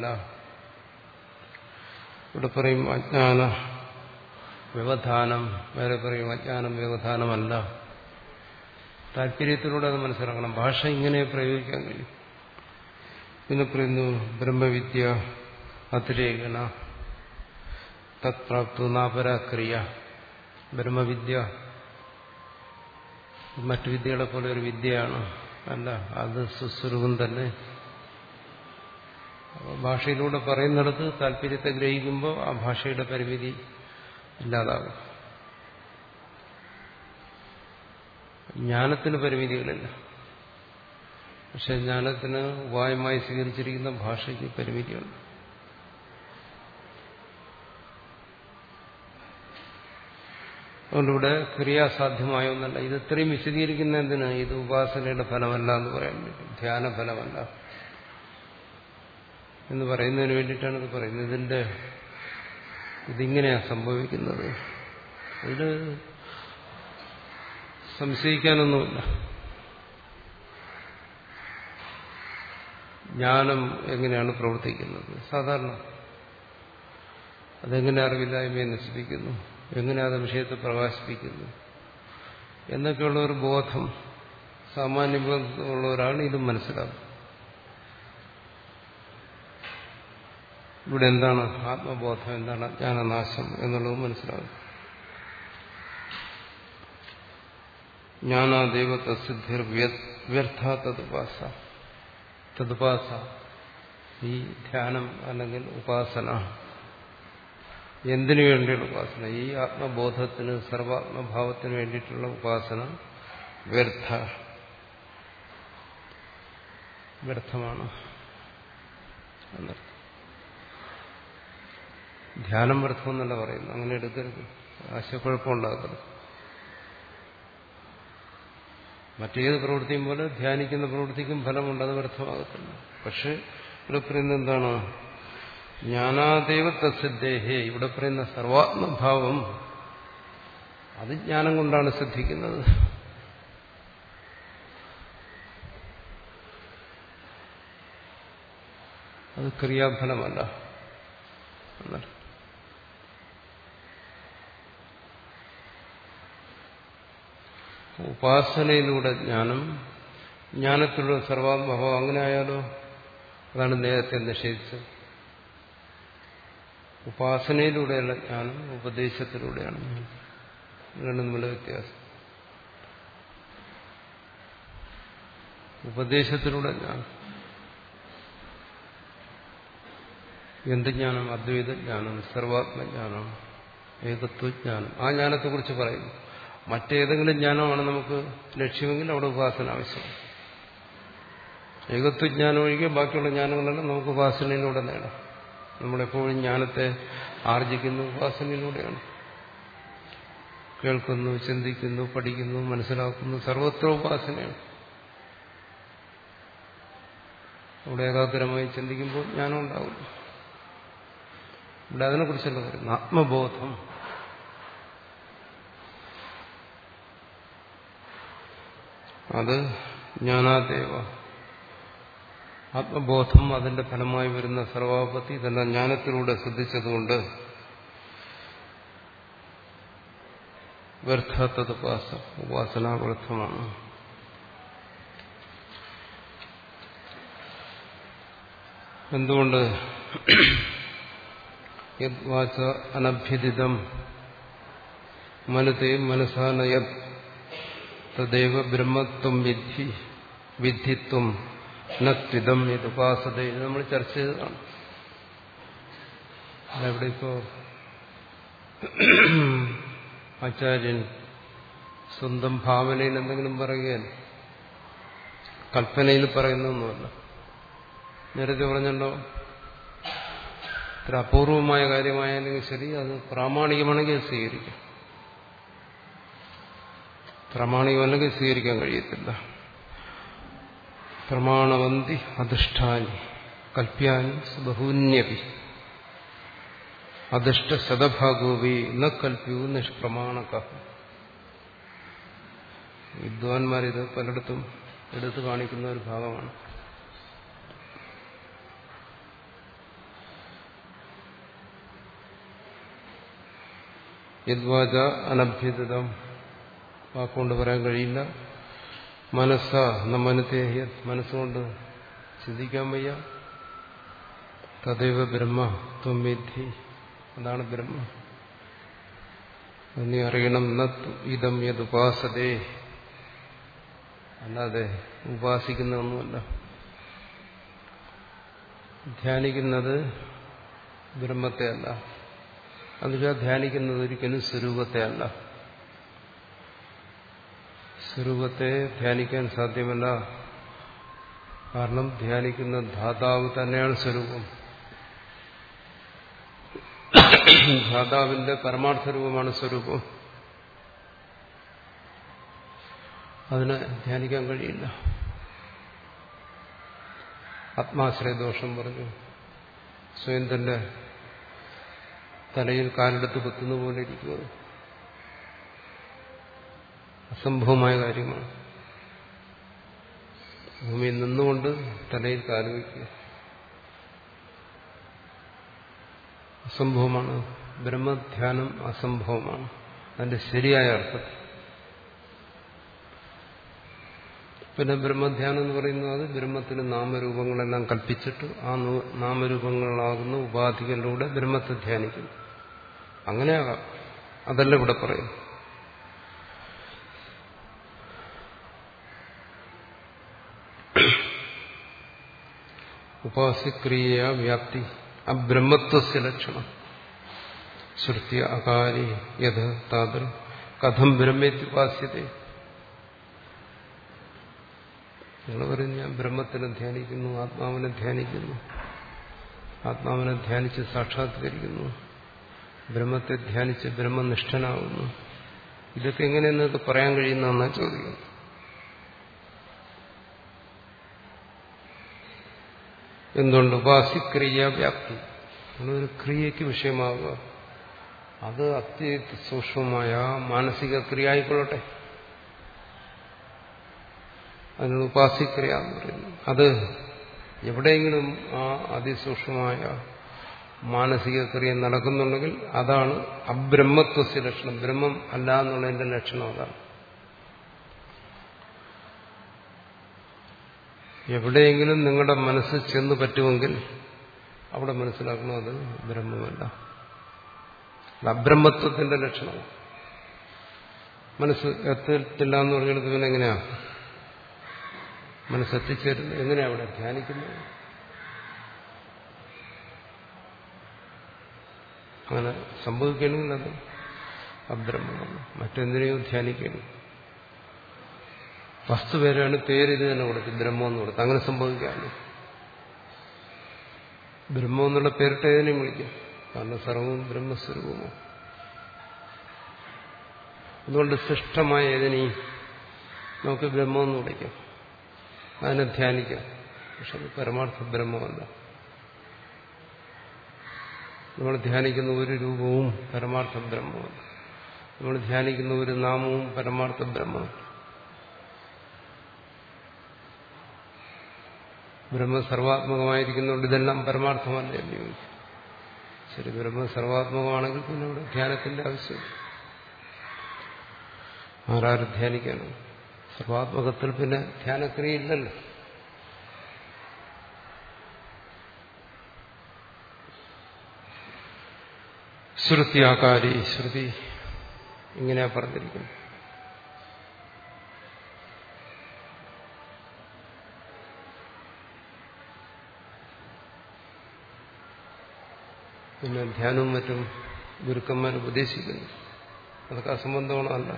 ഇവിടെ പറയും അജ്ഞാന വ്യവധാനം, വേറെ പറയും അജ്ഞാനം വ്യവധാനമല്ല. താല്പര്യത്തിലൂടെ അത് മനസ്സിലാക്കണം. ഭാഷ ഇങ്ങനെ പ്രയോഗിക്കാൻ കഴിയും. പിന്നെ പറയുന്നു ബ്രഹ്മവിദ്യ അതിരേകണ തത്പ്രാപ്തു നാപരാക്രിയ. ബ്രഹ്മവിദ്യ മറ്റു വിദ്യകളെ പോലെ ഒരു വിദ്യയാണ് അല്ല, അത് സ്വസ്വരൂപം തന്നെ. ഭാഷയിലൂടെ പറയുന്നിടത്ത് താല്പര്യത്തെ ഗ്രഹിക്കുമ്പോൾ ആ ഭാഷയുടെ പരിമിതി ഇല്ലാതാകും. ജ്ഞാനത്തിന് പരിമിതികളില്ല, പക്ഷെ ജ്ഞാനത്തിന് ഉപായമായി സ്വീകരിച്ചിരിക്കുന്ന ഭാഷയ്ക്ക് പരിമിതിയുണ്ട്. അതുകൊണ്ടിവിടെ ക്രിയാസാധ്യമായ ഒന്നല്ല. ഇത് ഇത്രയും വിശദീകരിക്കുന്ന എന്തിനാ? ഇത് ഉപാസനയുടെ ഫലമല്ല എന്ന് പറയാൻ പറ്റും, ധ്യാനഫലമല്ല എന്ന് പറയുന്നതിന് വേണ്ടിയിട്ടാണ് ഇത് പറയുന്നത്. ഇതിന്റെ ഇതിങ്ങനെയാ സംഭവിക്കുന്നത്. ഇതില് സംശയിക്കാനൊന്നുമില്ല. ജ്ഞാനം എങ്ങനെയാണ് പ്രവർത്തിക്കുന്നത്? സാധാരണ അതെങ്ങനെ അറിവില്ലായ്മയെ നശിപ്പിക്കുന്നു, എങ്ങനെ അത് വിഷയത്തെ പ്രകാശിപ്പിക്കുന്നു എന്നൊക്കെയുള്ള ഒരു ബോധം സാമാന്യമുള്ള ഒരാൾ ഇതും മനസ്സിലാക്കും. ഇവിടെ എന്താണ് ആത്മബോധം, എന്താണ് അജ്ഞാനനാശം എന്നുള്ളത് മനസ്സിലാകും. ജ്ഞാനാദേവ തസിദ്ധിർ വ്യർത്ഥ തതുപാസ. തതുപാസ ഈ ധ്യാനം അല്ലെങ്കിൽ ഉപാസന എന്തിനു വേണ്ടിയുള്ള ഉപാസന? ഈ ആത്മബോധത്തിന് സർവാത്മഭാവത്തിന് വേണ്ടിയിട്ടുള്ള ഉപാസന വ്യർത്ഥ വ്യർത്ഥമാണ് എന്നർത്ഥം. ധ്യാനം വ്യർത്ഥം എന്നല്ല പറയുന്നു, അങ്ങനെ എടുക്കരുത്, ആശയക്കുഴപ്പമുണ്ടാക്കരുത്. മറ്റേത് പ്രവൃത്തിയും പോലെ ധ്യാനിക്കുന്ന പ്രവൃത്തിക്കും ഫലമുണ്ട്, അത് വ്യർത്ഥമാകത്തില്ല. പക്ഷെ ഇവിടെ പറയുന്നത് എന്താണ്? ജ്ഞാനാദേവ തസിദ്ധേഹേ, ഇവിടെ പറയുന്ന സർവാത്മഭാവം അത് ജ്ഞാനം കൊണ്ടാണ് സിദ്ധിക്കുന്നത്. അത് ക്രിയാഫലമല്ല എന്നർത്ഥം. ഉപാസനയിലൂടെ ജ്ഞാനം, ജ്ഞാനത്തിലൂടെ സർവാത്മഭാവം, അങ്ങനെ ആയാലോ? അതാണ് നേരത്തെ നിഷേധിച്ചത്. ഉപാസനയിലൂടെയല്ല ജ്ഞാനം, ഉപദേശത്തിലൂടെയാണ് ജ്ഞാനം. രണ്ടും തമ്മിലുള്ള വ്യത്യാസം. ഉപദേശത്തിലൂടെ ജ്ഞാനം എന്ത് ജ്ഞാനം? അദ്വൈത ജ്ഞാനം, സർവാത്മജ്ഞാനം, ഏകത്വജ്ഞാനം. ആ ജ്ഞാനത്തെക്കുറിച്ച് പറയുന്നു. മറ്റേതെങ്കിലും ജ്ഞാനമാണ് നമുക്ക് ലക്ഷ്യമെങ്കിൽ അവിടെ ഉപാസന ആവശ്യമാണ്. ഏകത്വജ്ഞാനം ഒഴികെ ബാക്കിയുള്ള ജ്ഞാനങ്ങളെല്ലാം നമുക്ക് ഉപാസനയിലൂടെ നേടാം. നമ്മളെപ്പോഴും ജ്ഞാനത്തെ ആർജിക്കുന്ന ഉപാസനയിലൂടെയാണ്. കേൾക്കുന്നു, ചിന്തിക്കുന്നു, പഠിക്കുന്നു, മനസ്സിലാക്കുന്നു, സർവത്ര ഉപാസനയാണ്. അവിടെ ഏകാഗ്രമായി ചിന്തിക്കുമ്പോൾ ജ്ഞാനം ഉണ്ടാവും. ഇവിടെ അതിനെക്കുറിച്ചല്ല പറയുന്നത്. ആത്മബോധം, അത് ജ്ഞാനാദേവ, ആത്മബോധം അതിന്റെ ഫലമായി വരുന്ന സർവാപത്തി ഇതെല്ലാം ജ്ഞാനത്തിലൂടെ സിദ്ധിച്ചതുകൊണ്ട് വ്യർത്ഥാത്തത് ഉപാസ ഉപാസന വ്യർത്ഥമാണ്. എന്തുകൊണ്ട്? യദ്വാച അനഭ്യതിതം മനത്തെ മനസാനയത് തദൈവ ബ്രഹ്മത്വം വിദ്ധി വിദ്ധിത്വം നത്വിതം ഇതുപാസത. ഇത് നമ്മൾ ചർച്ച ചെയ്തതാണ്. അതെവിടെ ഇപ്പോ ആചാര്യൻ സ്വന്തം ഭാവനയിൽ എന്തെങ്കിലും പറയുകയല്ല, കൽപ്പനയിൽ പറയുന്നൊന്നുമല്ല. നേരത്തെ പറഞ്ഞല്ലോ, ഇത്ര അപൂർവമായ കാര്യമായാലും ശരി, അത് പ്രാമാണികമാണെങ്കിൽ സ്വീകരിക്കാം, പ്രാമാണികമല്ലെങ്കിൽ സ്വീകരിക്കാൻ കഴിയത്തില്ല. പ്രമാണവന്തി അധിഷ്ഠാനി കൽപ്യാനി ബഹൂന്യപി അധിഷ്ഠ ശതഭാഗോപി ന കൽപ്യൂ നിഷ്പ്രമാണക. വിദ്വാൻമാരിത് പലയിടത്തും എടുത്തു കാണിക്കുന്ന ഒരു ഭാഗമാണ്. യദ്വാച അനഭ്യതം വാക്കുകൊണ്ട് പറയാൻ കഴിയില്ല. മനസ്സ മനത്തെ മനസ്സുകൊണ്ട് ചിന്തിക്കാൻ വയ്യ. തദൈവ ബ്രഹ്മ ത്വം വിദ്ധി, അതാണ് ബ്രഹ്മ. നീ അറിയണം. നത് ഇതം യദുപാസതേ, അല്ലാതെ ഉപാസിക്കുന്നതൊന്നുമല്ല. ധ്യാനിക്കുന്നത് ബ്രഹ്മത്തെ അല്ല. അതുവെച്ചാൽ ധ്യാനിക്കുന്നത് ഒരിക്കലും സ്വരൂപത്തെ അല്ല. സ്വരൂപത്തെ ധ്യാനിക്കാൻ സാധ്യമല്ല. കാരണം ധ്യാനിക്കുന്ന ധാതാവ് തന്നെയാണ് സ്വരൂപം. ധാതാവിന്റെ പരമാർത്ഥ രൂപമാണ് സ്വരൂപം. അതിനെ ധ്യാനിക്കാൻ കഴിയില്ല. ആത്മാശ്രയദോഷം പറഞ്ഞു. സ്വയം തന്റെ തലയിൽ കാലെടുത്ത് കുത്തുന്ന പോലെ ഇരിക്കുന്നത് അസംഭവമായ കാര്യമാണ്. ഭൂമിയിൽ നിന്നുകൊണ്ട് തലയിൽ കാല് വയ്ക്കുക അസംഭവമാണ്. ബ്രഹ്മധ്യാനം അസംഭവമാണ് അതിന്റെ ശരിയായ അർത്ഥത്തിൽ. പിന്നെ ബ്രഹ്മധ്യാനം എന്ന് പറയുന്നത് അത് ബ്രഹ്മത്തിന് നാമരൂപങ്ങളെല്ലാം കൽപ്പിച്ചിട്ട് ആ നാമരൂപങ്ങളാകുന്ന ഉപാധികളിലൂടെ ബ്രഹ്മത്തെ ധ്യാനിക്കുന്നു. അങ്ങനെയാകാം. അതല്ല ഇവിടെ പറയുന്നു. ഉപാസ്യക്രിയ വ്യാപ്തി അബ്രഹ്മത്വസ്യ ലക്ഷണം ശ്രുതി അകാരി യഥ താതൃ കഥം ബ്രഹ്മേത്യുപാസ്യത്തെ. നിങ്ങൾ പറയുന്നു ഞാൻ ബ്രഹ്മത്തിനെ ധ്യാനിക്കുന്നു, ആത്മാവിനെ ധ്യാനിക്കുന്നു, ആത്മാവിനെ ധ്യാനിച്ച് സാക്ഷാത്കരിക്കുന്നു, ബ്രഹ്മത്തെ ധ്യാനിച്ച് ബ്രഹ്മനിഷ്ഠനാകുന്നു. ഇതൊക്കെ എങ്ങനെ നിങ്ങൾക്ക് പറയാൻ കഴിയുന്നതെന്നാണ് ചോദിക്കുന്നത്. എന്തുകൊണ്ട്? ഉപാസിക്രിയ വ്യാപ്തി, ഒരു ക്രിയയ്ക്ക് വിഷയമാകുക. അത് അതിസൂക്ഷ്മമായ മാനസിക ക്രിയ ആയിക്കൊള്ളട്ടെ, അതിനുള്ള ഉപാസിക്രിയ എന്ന് പറയുന്നു. അത് എവിടെയെങ്കിലും ആ അതിസൂക്ഷ്മമായ മാനസിക ക്രിയ നടക്കുന്നുണ്ടെങ്കിൽ അതാണ് അബ്രഹ്മത്വസ്യ ലക്ഷണം. ബ്രഹ്മം അല്ല എന്നുള്ളതിന്റെ ലക്ഷണം അതാണ്. എവിടെയെങ്കിലും നിങ്ങളുടെ മനസ്സ് ചെന്ന് പറ്റുമെങ്കിൽ അവിടെ മനസ്സിലാക്കണം അത് ബ്രഹ്മമല്ല, അത് അബ്രഹ്മത്വത്തിന്റെ ലക്ഷണം. മനസ്സ് എത്തിയിട്ടില്ല എന്ന് പറഞ്ഞെടുത്ത് പിന്നെ എങ്ങനെയാ മനസ്സെത്തിച്ചേരുന്നത്? എങ്ങനെയാ അവിടെ ധ്യാനിക്കുന്നത്? അങ്ങനെ സംഭവിക്കണമെങ്കിൽ അത് അബ്രഹ്മമാണ്. മറ്റെന്തിനെയോ ധ്യാനിക്കണം. വസ്തു പേരാണ്, പേര് ഇത് തന്നെ കൊടുത്ത് ബ്രഹ്മം എന്ന് കൊടുത്ത്. അങ്ങനെ സംഭവിക്കാമല്ലോ. ബ്രഹ്മം എന്നുള്ള പേരിട്ട് ഏതിനെയും വിളിക്കും. കാരണം സർവവും ബ്രഹ്മസ്വരൂപമോ. അതുകൊണ്ട് സൃഷ്ടമായ ഏതിനെയും നമുക്ക് ബ്രഹ്മമെന്ന് വിളിക്കാം, അതിനെ ധ്യാനിക്കാം. പക്ഷെ അത് പരമാർത്ഥ ബ്രഹ്മമല്ല. നമ്മൾ ധ്യാനിക്കുന്ന ഒരു രൂപവും പരമാർത്ഥ ബ്രഹ്മമല്ല. നമ്മൾ ധ്യാനിക്കുന്ന ഒരു നാമവും പരമാർത്ഥ ബ്രഹ്മമല്ല. ബ്രഹ്മ സർവാത്മകമായിരിക്കുന്നതുകൊണ്ട് ഇതെല്ലാം പരമാർത്ഥമല്ല എന്ന് ചോദിച്ചു. ശരി, ബ്രഹ്മ സർവാത്മകമാണെങ്കിൽ പിന്നെ ഇവിടെ ധ്യാനത്തിന്റെ ആവശ്യം ആരാരും ധ്യാനിക്കാനോ? സർവാത്മകത്തിൽ പിന്നെ ധ്യാനക്രിയ ഇല്ലല്ലോ. ശ്രുതി ആകാരി, ശ്രുതി ഇങ്ങനെയാ പറഞ്ഞിരിക്കുന്നു. പിന്നെ ധ്യാനവും മറ്റും ഗുരുക്കന്മാർ ഉപദേശിക്കുന്നു. അതൊക്കെ അസംബന്ധമാണോ? അല്ല.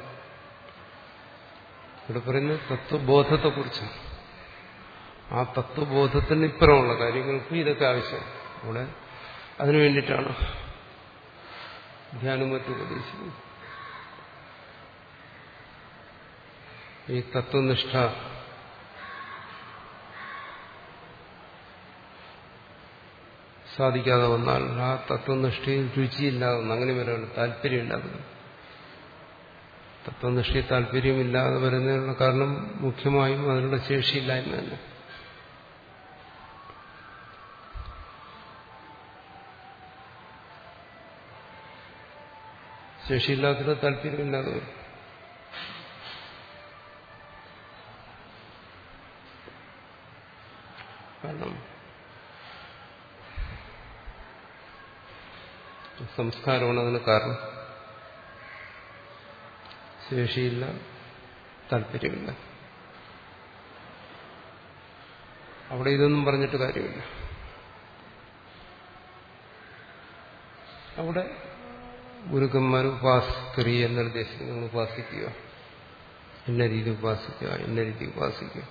ഇവിടെ പറയുന്നത് തത്വബോധത്തെക്കുറിച്ചാണ്. ആ തത്വബോധത്തിന് ഇപ്പുറമുള്ള കാര്യങ്ങൾക്ക് ഇതൊക്കെ ആവശ്യം. അവിടെ അതിനു വേണ്ടിയിട്ടാണ് ധ്യാനം മറ്റും ഉപദേശിക്കുന്നത്. ഈ തത്വനിഷ്ഠ സാധിക്കാതെ വന്നാൽ ആ തത്വനിഷ്ഠയിൽ രുചിയില്ലാതെ വന്നു, അങ്ങനെ വരാണ് താല്പര്യമില്ലാതെ. തത്വനിഷ്ഠയിൽ താല്പര്യമില്ലാതെ വരുന്നതിനുള്ള കാരണം മുഖ്യമായും അതിനുള്ള ശേഷിയില്ലായ്മ തന്നെ. ശേഷിയില്ലാത്തത് താല്പര്യമില്ലാതെ വരും. കാരണം സംസ്കാരമാണ് അതിന് കാരണം. ശേഷിയില്ല, താല്പര്യമില്ല. അവിടെ ഇതൊന്നും പറഞ്ഞിട്ട് കാര്യമില്ല. അവിടെ ഗുരുക്കന്മാർ ഉപാസ്ക്രിയ നിർദ്ദേശിക്കുന്നു. നിങ്ങൾ ഉപാസിക്കുക, ഇന്ന രീതി ഉപാസിക്കുക, ഇന്ന രീതി ഉപാസിക്കുക.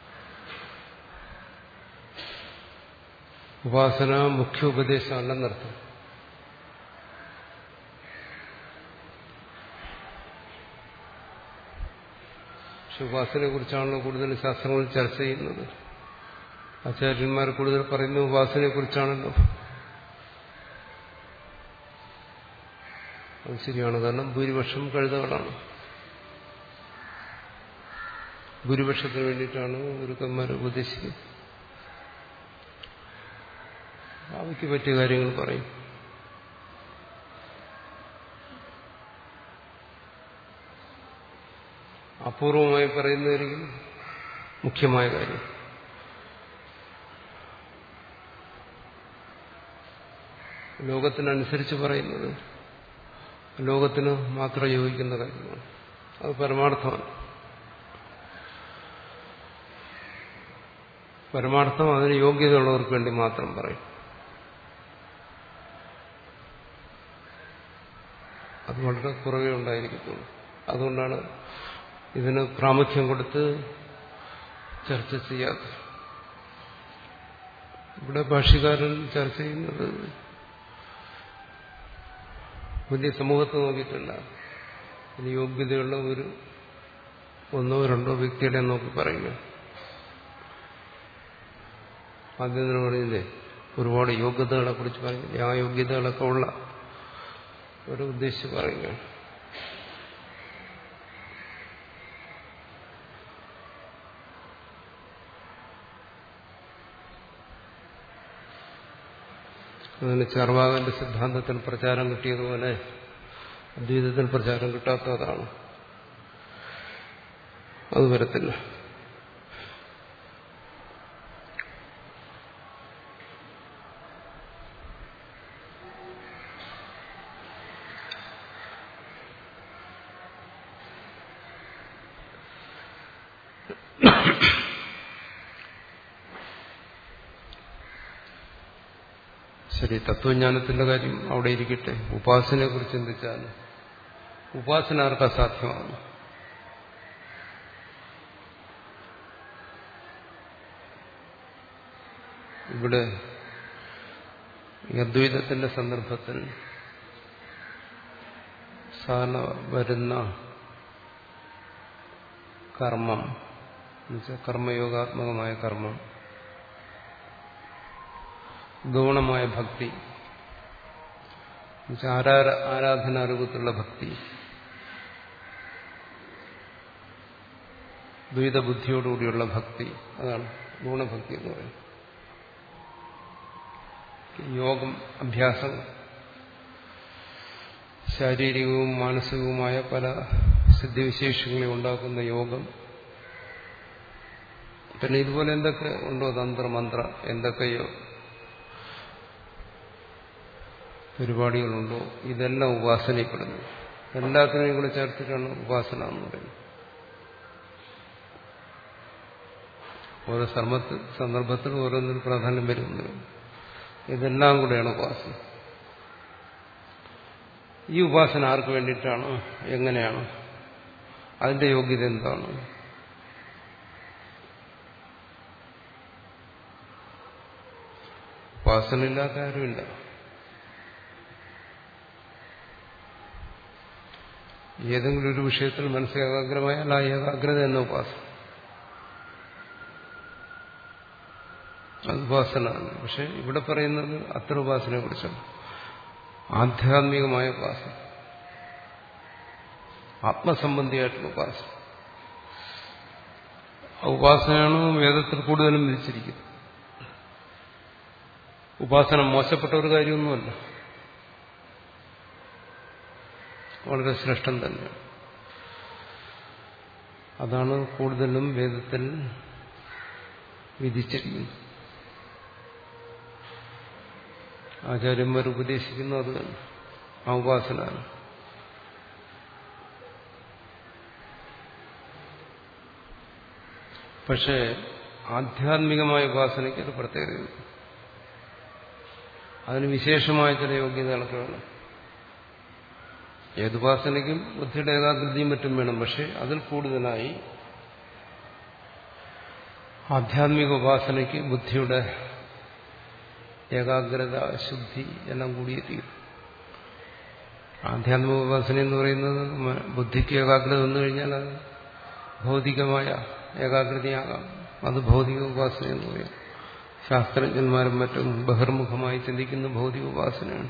ഉപാസന മുഖ്യ ഉപദേശമല്ലെന്നർത്ഥം. പക്ഷെ ഉപാസനയെ കുറിച്ചാണല്ലോ കൂടുതൽ ശാസ്ത്രങ്ങൾ ചർച്ച ചെയ്യുന്നത്. ആചാര്യന്മാർ കൂടുതൽ പറയുന്നത് ഉപാസനയെ കുറിച്ചാണല്ലോ. അത് ശരിയാണ്. കാരണം ഭൂരിപക്ഷം കഴുതകളാണ്. ഭൂരിപക്ഷത്തിന് വേണ്ടിയിട്ടാണ് ഗുരുക്കന്മാർ ഉപദേശിക്കുന്നത്. അവയ്ക്ക് പറ്റിയ കാര്യങ്ങൾ പറയും. അപൂർവമായി പറയുന്നതായിരിക്കും മുഖ്യമായ കാര്യം. ലോകത്തിനനുസരിച്ച് പറയുന്നത് ലോകത്തിന് മാത്രം യോജിക്കുന്ന കാര്യമാണ്. അത് പരമാർത്ഥമാണ്. പരമാർത്ഥം അതിന് യോഗ്യതയുള്ളവർക്ക് വേണ്ടി മാത്രം പറയും. അത് വളരെ കുറവേ ഉണ്ടായിരിക്കത്തുള്ളൂ. അതുകൊണ്ടാണ് ഇതിന് പ്രാമുഖ്യം കൊടുത്ത് ചർച്ച ചെയ്യാത്തത്. ഇവിടെ ഭാഷ്യകാരൻ ചർച്ച ചെയ്യുന്നത് വലിയ സമൂഹത്തെ നോക്കിയിട്ടില്ല. ഇതിന് യോഗ്യതയുള്ള ഒരു ഒന്നോ രണ്ടോ വ്യക്തികളെ നോക്കി പറയുന്നു. ആദ്യം തന്നെ പറഞ്ഞില്ലേ, ഒരുപാട് യോഗ്യതകളെ കുറിച്ച് പറഞ്ഞില്ലേ, ആ യോഗ്യതകളൊക്കെ ഉള്ള ഒരു ഉദ്ദേശിച്ച് പറയുകയാണ്. അതിന് ചാർവാകന്റെ സിദ്ധാന്തത്തിൽ പ്രചാരം കിട്ടിയതുപോലെ അദ്വൈതത്തിൽ പ്രചാരം കിട്ടാത്തതാണ്. അത് വരത്തില്ല. ശരി, തത്വജ്ഞാനത്തിന്റെ കാര്യം അവിടെ ഇരിക്കട്ടെ. ഉപാസനയെ കുറിച്ച് ചിന്തിച്ചാൽ ഉപാസന ആർക്ക് അസാധ്യമാണ്? ഇവിടെ അദ്വൈതത്തിന്റെ സന്ദർഭത്തിൽ സാധാരണ വരുന്ന കർമ്മം എന്നുവെച്ചാൽ കർമ്മയോഗാത്മകമായ കർമ്മം, ഗൗണമായ ഭക്തി, ആരാധനാരൂപത്തിലുള്ള ഭക്തി, ദ്വൈതബുദ്ധിയോടുകൂടിയുള്ള ഭക്തി, അതാണ് ഗുണഭക്തി എന്ന് പറയുന്നത്. യോഗം അഭ്യാസം ശാരീരികവും മാനസികവുമായ പല സിദ്ധിവിശേഷങ്ങളെ ഉണ്ടാക്കുന്ന യോഗം. പിന്നെ ഇതുപോലെ എന്തൊക്കെ ഉണ്ടോ തന്ത്രമന്ത്ര എന്തൊക്കെയോ പരിപാടികളുണ്ടോ, ഇതെല്ലാം ഉപാസനയിൽപ്പെടുന്നു. എല്ലാത്തിനെയും കൂടെ ചേർത്തിട്ടാണ് ഉപാസന എന്ന് പറയുന്നത്. ഓരോ സന്ദർഭത്തിൽ ഓരോന്നിനും പ്രാധാന്യം വരുന്നു. ഇതെല്ലാം കൂടെയാണ് ഉപാസന. ഈ ഉപാസന ആർക്ക് വേണ്ടിയിട്ടാണ്, എങ്ങനെയാണ്, അതിന്റെ യോഗ്യത എന്താണ്? ഉപാസന ഇല്ലാത്ത ആരുമില്ല. ഏതെങ്കിലും ഒരു വിഷയത്തിൽ മനസ്സ് ഏകാഗ്രമായാൽ ആ ഏകാഗ്രത എന്ന ഉപാസന, അത് ഉപാസനയാണ്. പക്ഷെ ഇവിടെ പറയുന്നത് അത്ര ഉപാസനയെ കുറിച്ചാണ്. ആധ്യാത്മികമായ ഉപാസന, ആത്മസംബന്ധിയായിട്ടുള്ള ഉപാസന. ആ ഉപാസനയാണ് വേദത്തിൽ കൂടുതലും വിധിച്ചിരിക്കുന്നത്. ഉപാസന മോശപ്പെട്ട ഒരു കാര്യമൊന്നുമല്ല, വളരെ ശ്രേഷ്ഠം തന്നെയാണ്. അതാണ് കൂടുതലും വേദത്തിൽ വിധിച്ചിരിക്കുന്നത്. ആചാര്യന്മാർ ഉപദേശിക്കുന്നു അത് തന്നെ, ആ ഉപാസന. പക്ഷേ ആധ്യാത്മികമായ ഉപാസനയ്ക്ക് ഒരു പ്രത്യേകതയുണ്ട്. അതിന് വിശേഷമായ ചില യോഗ്യതകളൊക്കെ വേണം. ഏതുപാസനയ്ക്കും ബുദ്ധിയുടെ ഏകാഗ്രതയും മറ്റും വേണം. പക്ഷെ അതിൽ കൂടുതലായി ആധ്യാത്മിക ഉപാസനയ്ക്ക് ബുദ്ധിയുടെ ഏകാഗ്രത, ശുദ്ധി എല്ലാം കൂടിയേ തീരും. ആധ്യാത്മിക ഉപാസന എന്ന് പറയുന്നത് ബുദ്ധിക്ക് ഏകാഗ്രത വന്നു കഴിഞ്ഞാൽ അത് ഭൗതികമായ ഏകാഗ്രതയാകാം. അത് ഭൗതിക ഉപാസന എന്ന് പറയും. ശാസ്ത്രജ്ഞന്മാരും മറ്റും ബഹിർമുഖമായി ചിന്തിക്കുന്ന ഭൗതിക ഉപാസനയാണ്.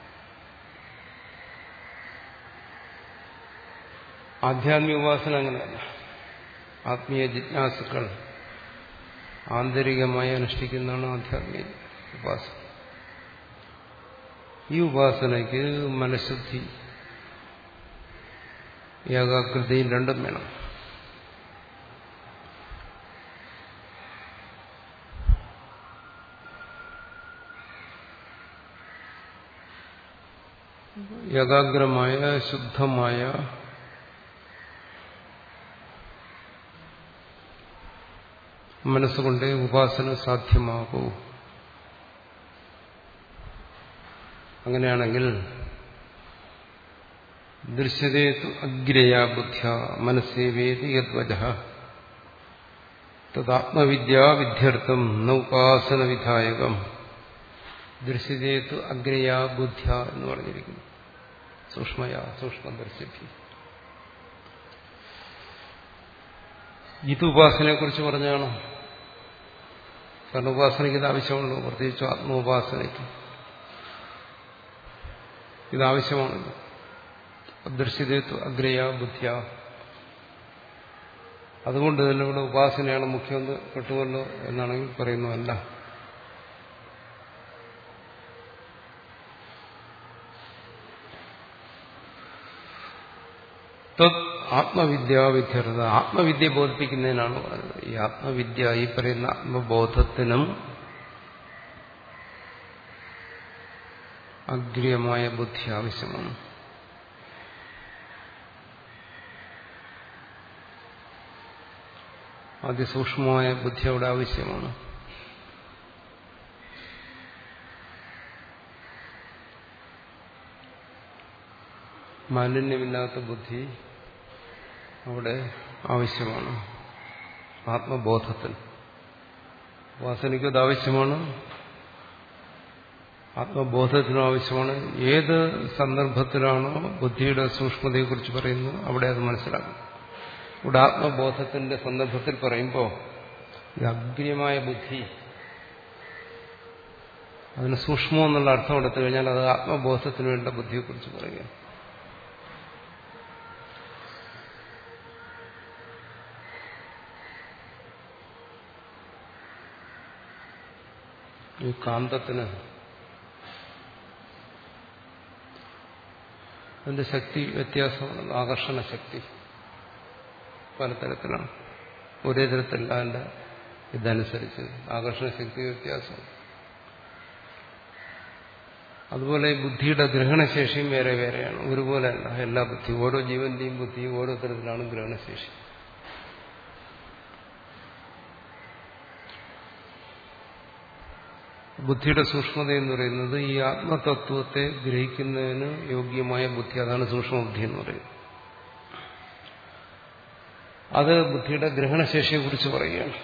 ആധ്യാത്മിക ഉപാസന അങ്ങനെയല്ല. ആത്മീയ ജിജ്ഞാസുക്കൾ ആന്തരികമായി അനുഷ്ഠിക്കുന്നതാണ് ആധ്യാത്മിക ഉപാസന. ഈ ഉപാസനയ്ക്ക് മനഃശുദ്ധി, ഏകാഗ്രതയും രണ്ടും വേണം. ഏകാഗ്രമായ ശുദ്ധമായ മനസ്സുകൊണ്ട് ഉപാസന സാധ്യമാകൂ. അങ്ങനെയാണെങ്കിൽ ദൃശ്യതേതു അഗ്രയാ ബുദ്ധ്യ മനസ്സേവേതി യദ്വജഃ തദാത്മവിദ്യാ വിദ്യർത്ഥം ന ഉപാസന വിധായകം. ദൃശ്യതേതു അഗ്രയാ ബുദ്ധ്യ എന്ന് പറഞ്ഞിരിക്കുന്നു. സൂക്ഷ്മയാ സൂക്ഷ്മദർശിഭി. ഇത് ഉപാസനയെ കുറിച്ച് പറഞ്ഞാണ്. കാരണം ഉപാസനയ്ക്ക് ഇത് ആവശ്യമുള്ളൂ. പ്രത്യേകിച്ച് ആത്മോപാസനയ്ക്ക് ഇതാവശ്യമാണല്ലോ. ദൃശ്യതേത്വ അഗ്രയാ ബുദ്ധ്യ. അതുകൊണ്ട് തന്നെ ഇവിടെ ഉപാസനയാണ് മുഖ്യമെന്ന് കിട്ടുമല്ലോ എന്നാണെങ്കിൽ പറയുന്നതല്ല. ആത്മവിദ്യാ വിദ്യർത്ഥ, ആത്മവിദ്യ ബോധിപ്പിക്കുന്നതിനാണ് പറയുന്നത്. ഈ ആത്മവിദ്യ, ഈ പറയുന്ന ആത്മബോധത്തിനും അഗ്രിയമായ ബുദ്ധി ആവശ്യമാണ്. അതിസൂക്ഷ്മമായ ബുദ്ധി അവിടെ ആവശ്യമാണ്. മാലിന്യമില്ലാത്ത ബുദ്ധി അവിടെ ആവശ്യമാണ്. ആത്മബോധത്തിൽ ഉപാസനയ്ക്കും അത് ആവശ്യമാണ്, ആത്മബോധത്തിനും ആവശ്യമാണ്. ഏത് സന്ദർഭത്തിലാണോ ബുദ്ധിയുടെ സൂക്ഷ്മതയെക്കുറിച്ച് പറയുന്നത് അവിടെ അത് മനസ്സിലാക്കും. ഇവിടെ ആത്മബോധത്തിന്റെ സന്ദർഭത്തിൽ പറയുമ്പോൾ ഈ അഗ്രിയമായ ബുദ്ധി, അതിന് സൂക്ഷ്മം എന്നുള്ള അർത്ഥം എടുത്തു കഴിഞ്ഞാൽ അത് ആത്മബോധത്തിന് വേണ്ട ബുദ്ധിയെക്കുറിച്ച് പറയുക. ഈ കാന്തത്തിന് അതിന്റെ ശക്തി വ്യത്യാസമാണ്. ആകർഷണ ശക്തി പലതരത്തിലാണ്, ഒരേ തരത്തിലല്ല. അതിന്റെ ഇതനുസരിച്ച് ആകർഷണ ശക്തി വ്യത്യാസം. അതുപോലെ ബുദ്ധിയുടെ ഗ്രഹണശേഷിയും വേറെ വേറെയാണ്, ഒരുപോലെയല്ല എല്ലാ ബുദ്ധി. ഓരോ ജീവന്റെയും ബുദ്ധി ഓരോ തരത്തിലാണ് ഗ്രഹണശേഷി. ബുദ്ധിയുടെ സൂക്ഷ്മത എന്ന് പറയുന്നത് ഈ ആത്മതത്വത്തെ ഗ്രഹിക്കുന്നതിന് യോഗ്യമായ ബുദ്ധി, അതാണ് സൂക്ഷ്മബുദ്ധി എന്ന് പറയുന്നത്. അത് ബുദ്ധിയുടെ ഗ്രഹണശേഷിയെക്കുറിച്ച് പറയുകയാണ്.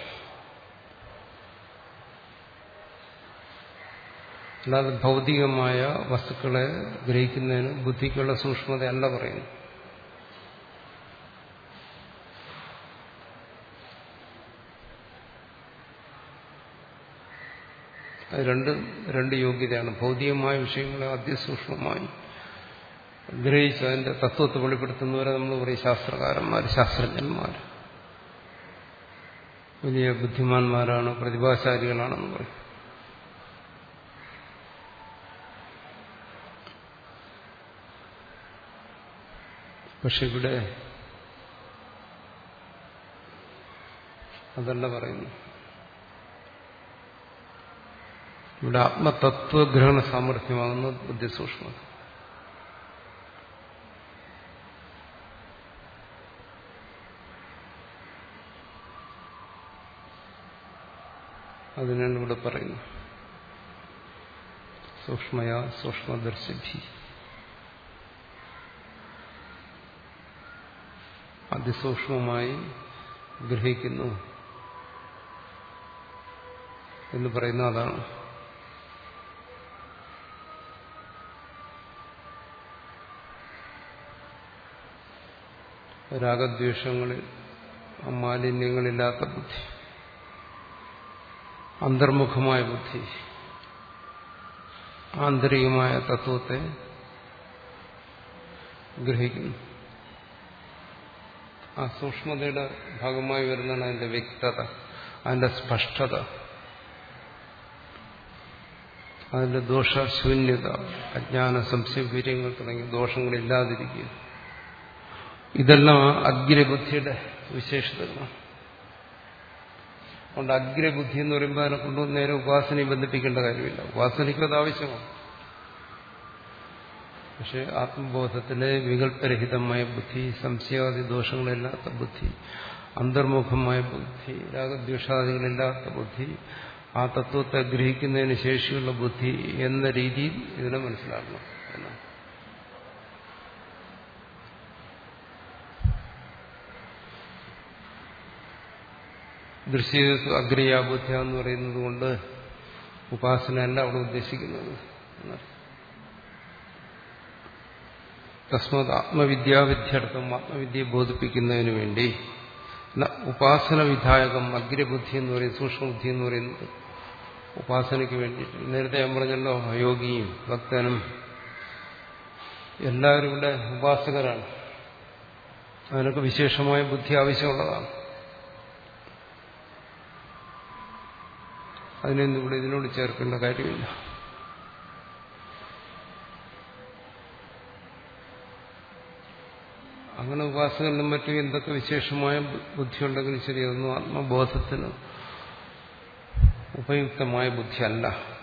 അല്ലാതെ ഭൗതികമായ വസ്തുക്കളെ ഗ്രഹിക്കുന്നതിന് ബുദ്ധിക്കുള്ള സൂക്ഷ്മതയല്ല പറയുന്നു. അത് രണ്ട് രണ്ട് യോഗ്യതയാണ്. ഭൗതികമായ വിഷയങ്ങളെ അതിസൂക്ഷ്മമായി ഗ്രഹിച്ച് അതിന്റെ തത്വത്തെ വെളിപ്പെടുത്തുന്നവരെ നമ്മൾ പറയും ശാസ്ത്രകാരന്മാർ, ശാസ്ത്രജ്ഞന്മാർ, വലിയ ബുദ്ധിമാന്മാരാണ്, പ്രതിഭാശാലികളാണെന്ന് പറയും. പക്ഷെ ഇവിടെ അതല്ല പറയുന്നു. ഇവിടെ ആത്മതത്വഗ്രഹണ സാമർഥ്യമാകുന്ന ബുദ്ധിസൂക്ഷ്മത. അതിനാണ് ഇവിടെ പറയുന്നത് സൂക്ഷ്മയാ സൂക്ഷ്മദർശിഭി. അതിസൂക്ഷ്മമായി ഗ്രഹിക്കുന്നു എന്ന് പറയുന്ന അതാണ്. രാഗദ്വേഷങ്ങളിൽ മാലിന്യങ്ങളില്ലാത്ത ബുദ്ധി, അന്തർമുഖമായ ബുദ്ധി, ആന്തരികമായ തത്വത്തെ ഗ്രഹിക്കുന്നു. ആ സൂക്ഷ്മതയുടെ ഭാഗമായി വരുന്നതാണ് അതിന്റെ വ്യക്തത, അതിന്റെ സ്പഷ്ടത, അതിന്റെ ദോഷശൂന്യത, അജ്ഞാന സംശയവീര്യങ്ങൾ തുടങ്ങിയ ദോഷങ്ങളില്ലാതിരിക്കുക. ഇതെല്ലാം അഗ്രബുദ്ധിയുടെ വിശേഷതകളാണ്. അതുകൊണ്ട് അഗ്രബുദ്ധി എന്ന് പറയുമ്പോൾ അതിനെ കൊണ്ടുവന്ന് നേരെ ഉപാസനയെ ബന്ധിപ്പിക്കേണ്ട കാര്യമില്ല. ഉപാസനയ്ക്ക് അത് ആവശ്യമാണ്. പക്ഷെ ആത്മബോധത്തിലെ വികല്പരഹിതമായ ബുദ്ധി, സംശയാദി ദോഷങ്ങളില്ലാത്ത ബുദ്ധി, അന്തർമുഖമായ ബുദ്ധി, രാഗദ്വേഷാദികളില്ലാത്ത ബുദ്ധി, ആ തത്വത്തെ ഗ്രഹിക്കുന്നതിന് ശേഷിയുള്ള ബുദ്ധി എന്ന രീതിയിൽ ഇതിനെ മനസ്സിലാക്കണം എന്നാണ്. ദൃശ്യ അഗ്രയാബുദ്ധ്യ എന്ന് പറയുന്നത് കൊണ്ട് ഉപാസനയല്ല അവിടെ ഉദ്ദേശിക്കുന്നത്. തസ്മത് ആത്മവിദ്യാവിദ്യാർത്ഥം, ആത്മവിദ്യയെ ബോധിപ്പിക്കുന്നതിന് വേണ്ടി ഉപാസന വിധായകം അഗ്രബുദ്ധി എന്ന് പറയുന്നത്, സൂക്ഷ്മബുദ്ധി എന്ന് പറയുന്നത് ഉപാസനയ്ക്ക് വേണ്ടിയിട്ട്. നേരത്തെ ഞാൻ പറഞ്ഞല്ലോ, യോഗിയും ഭക്തനും എല്ലാവരും ഇവിടെ ഉപാസകരാണ്. അതിനൊക്കെ വിശേഷമായ ബുദ്ധി ആവശ്യമുള്ളതാണ്. അതിനൊന്നും ഇവിടെ ഇതിനോട് ചേർക്കേണ്ട കാര്യമില്ല. അങ്ങനെ ഉപാസകനും മറ്റും എന്തൊക്കെ വിശേഷമായ ബുദ്ധിയുണ്ടെങ്കിലും ശരി, അതൊന്നും ആത്മബോധത്തിന് ഉപയുക്തമായ ബുദ്ധിയല്ല.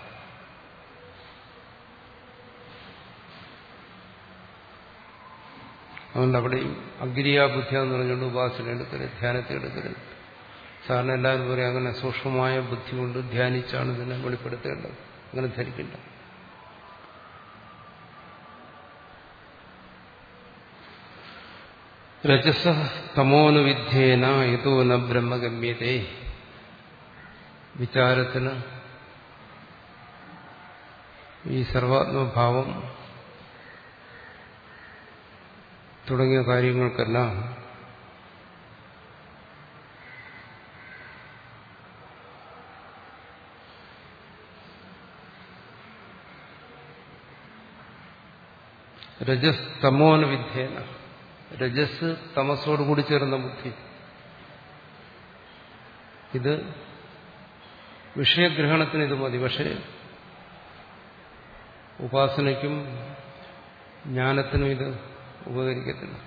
അതുകൊണ്ട് അവിടെയും അഗ്രിയാബുദ്ധിയ എന്ന് പറഞ്ഞുകൊണ്ട് ഉപാസന എടുക്കരുത്, ധ്യാനത്തെ എടുക്കരുത്. സാധാരണ എല്ലാവരും പറയും അങ്ങനെ സൂക്ഷ്മമായ ബുദ്ധി കൊണ്ട് ധ്യാനിച്ചാണ് ഇതിനെ വെളിപ്പെടുത്തേണ്ടത്. അങ്ങനെ ധരിക്കില്ല. രജസ തമോനുവിധ്യേന യതോ ന ബ്രഹ്മഗമ്യതേ. വിചാരത്തിന് ഈ സർവാത്മഭാവം തുടങ്ങിയ കാര്യങ്ങൾക്കെല്ലാം രജസ് തമോനുവിധ്യേന, രജസ് തമസോടുകൂടി ചേർന്ന ബുദ്ധി, ഇത് വിഷയഗ്രഹണത്തിന് ഇത് മതി. പക്ഷേ ഉപാസനയ്ക്കും ജ്ഞാനത്തിനും ഇത് ഉപകരിക്കത്തില്ല.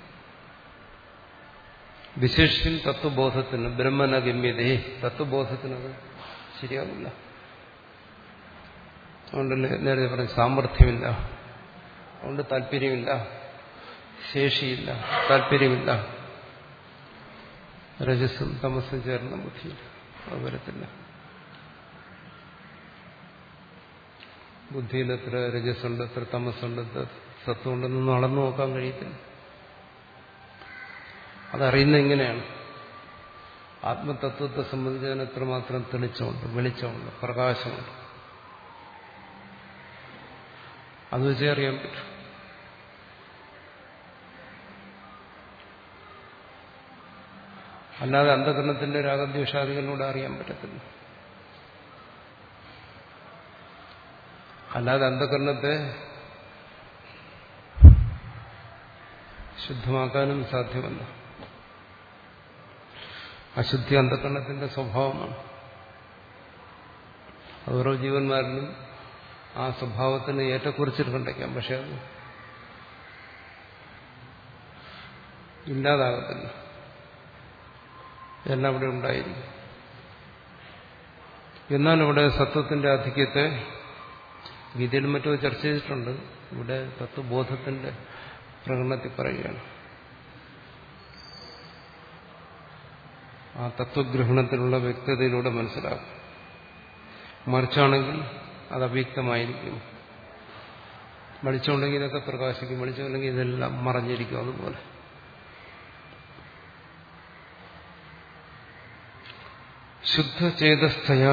വിശേഷിച്ചും തത്വബോധത്തിന് ബ്രഹ്മന ഗമ്യതേ തത്വബോധത്തിനത് ശരിയാവില്ല. അതുകൊണ്ട് നേരത്തെ പറഞ്ഞ സാമർഥ്യമില്ല, അതുകൊണ്ട് താല്പര്യമില്ല, ശേഷിയില്ല, താല്പര്യമില്ല. രജസും തമസും ചേർന്ന ബുദ്ധിയില്ല, അത് വരത്തില്ല. ബുദ്ധിയിൽ എത്ര രജസുണ്ട്, എത്ര തമസുണ്ട്, എത്ര സത്വമുണ്ടെന്നൊന്നും അളന്നു നോക്കാൻ കഴിയത്തില്ല. അതറിയുന്ന എങ്ങനെയാണ്? ആത്മതത്വത്തെ സംബന്ധിച്ചതിന് എത്രമാത്രം തെളിച്ചമുണ്ട്, വെളിച്ചമുണ്ട്, പ്രകാശമുണ്ട്, അത് വെച്ചേ അറിയാൻ പറ്റും. അല്ലാതെ അന്ധകരണത്തിന്റെ രാഗദ്വേഷാദികളിലൂടെ അറിയാൻ പറ്റത്തില്ല. അല്ലാതെ അന്ധകരണത്തെ ശുദ്ധമാക്കാനും സാധ്യമല്ല. അശുദ്ധി അന്ധകരണത്തിന്റെ സ്വഭാവമാണ്. ഓരോ ജീവന്മാരിലും ആ സ്വഭാവത്തിന് ഏറ്റക്കുറിച്ചിട്ട് കണ്ടേക്കാം, പക്ഷെ അത് ഇല്ലാതാകത്തില്ല. എല്ലാം ഇവിടെ ഉണ്ടായിരിക്കും. എന്നാൽ ഇവിടെ സത്വത്തിന്റെ ആധിക്യത്തെ ഗീതയിലും മറ്റും ചർച്ച ചെയ്തിട്ടുണ്ട്. ഇവിടെ തത്വബോധത്തിന്റെ പ്രകടനത്തിൽ പറയുകയാണ്. ആ തത്വഗ്രഹണത്തിലുള്ള വ്യക്തതയിലൂടെ മനസ്സിലാക്കും. മറിച്ചാണെങ്കിൽ അത് അവ്യക്തമായിരിക്കും. വെളിച്ചമുണ്ടെങ്കിൽ ഇതൊക്കെ പ്രകാശിക്കും, വെളിച്ചമുണ്ടെങ്കിൽ ഇതെല്ലാം മറഞ്ഞിരിക്കും. അതുപോലെ ശുദ്ധചേതസ്ഥയാ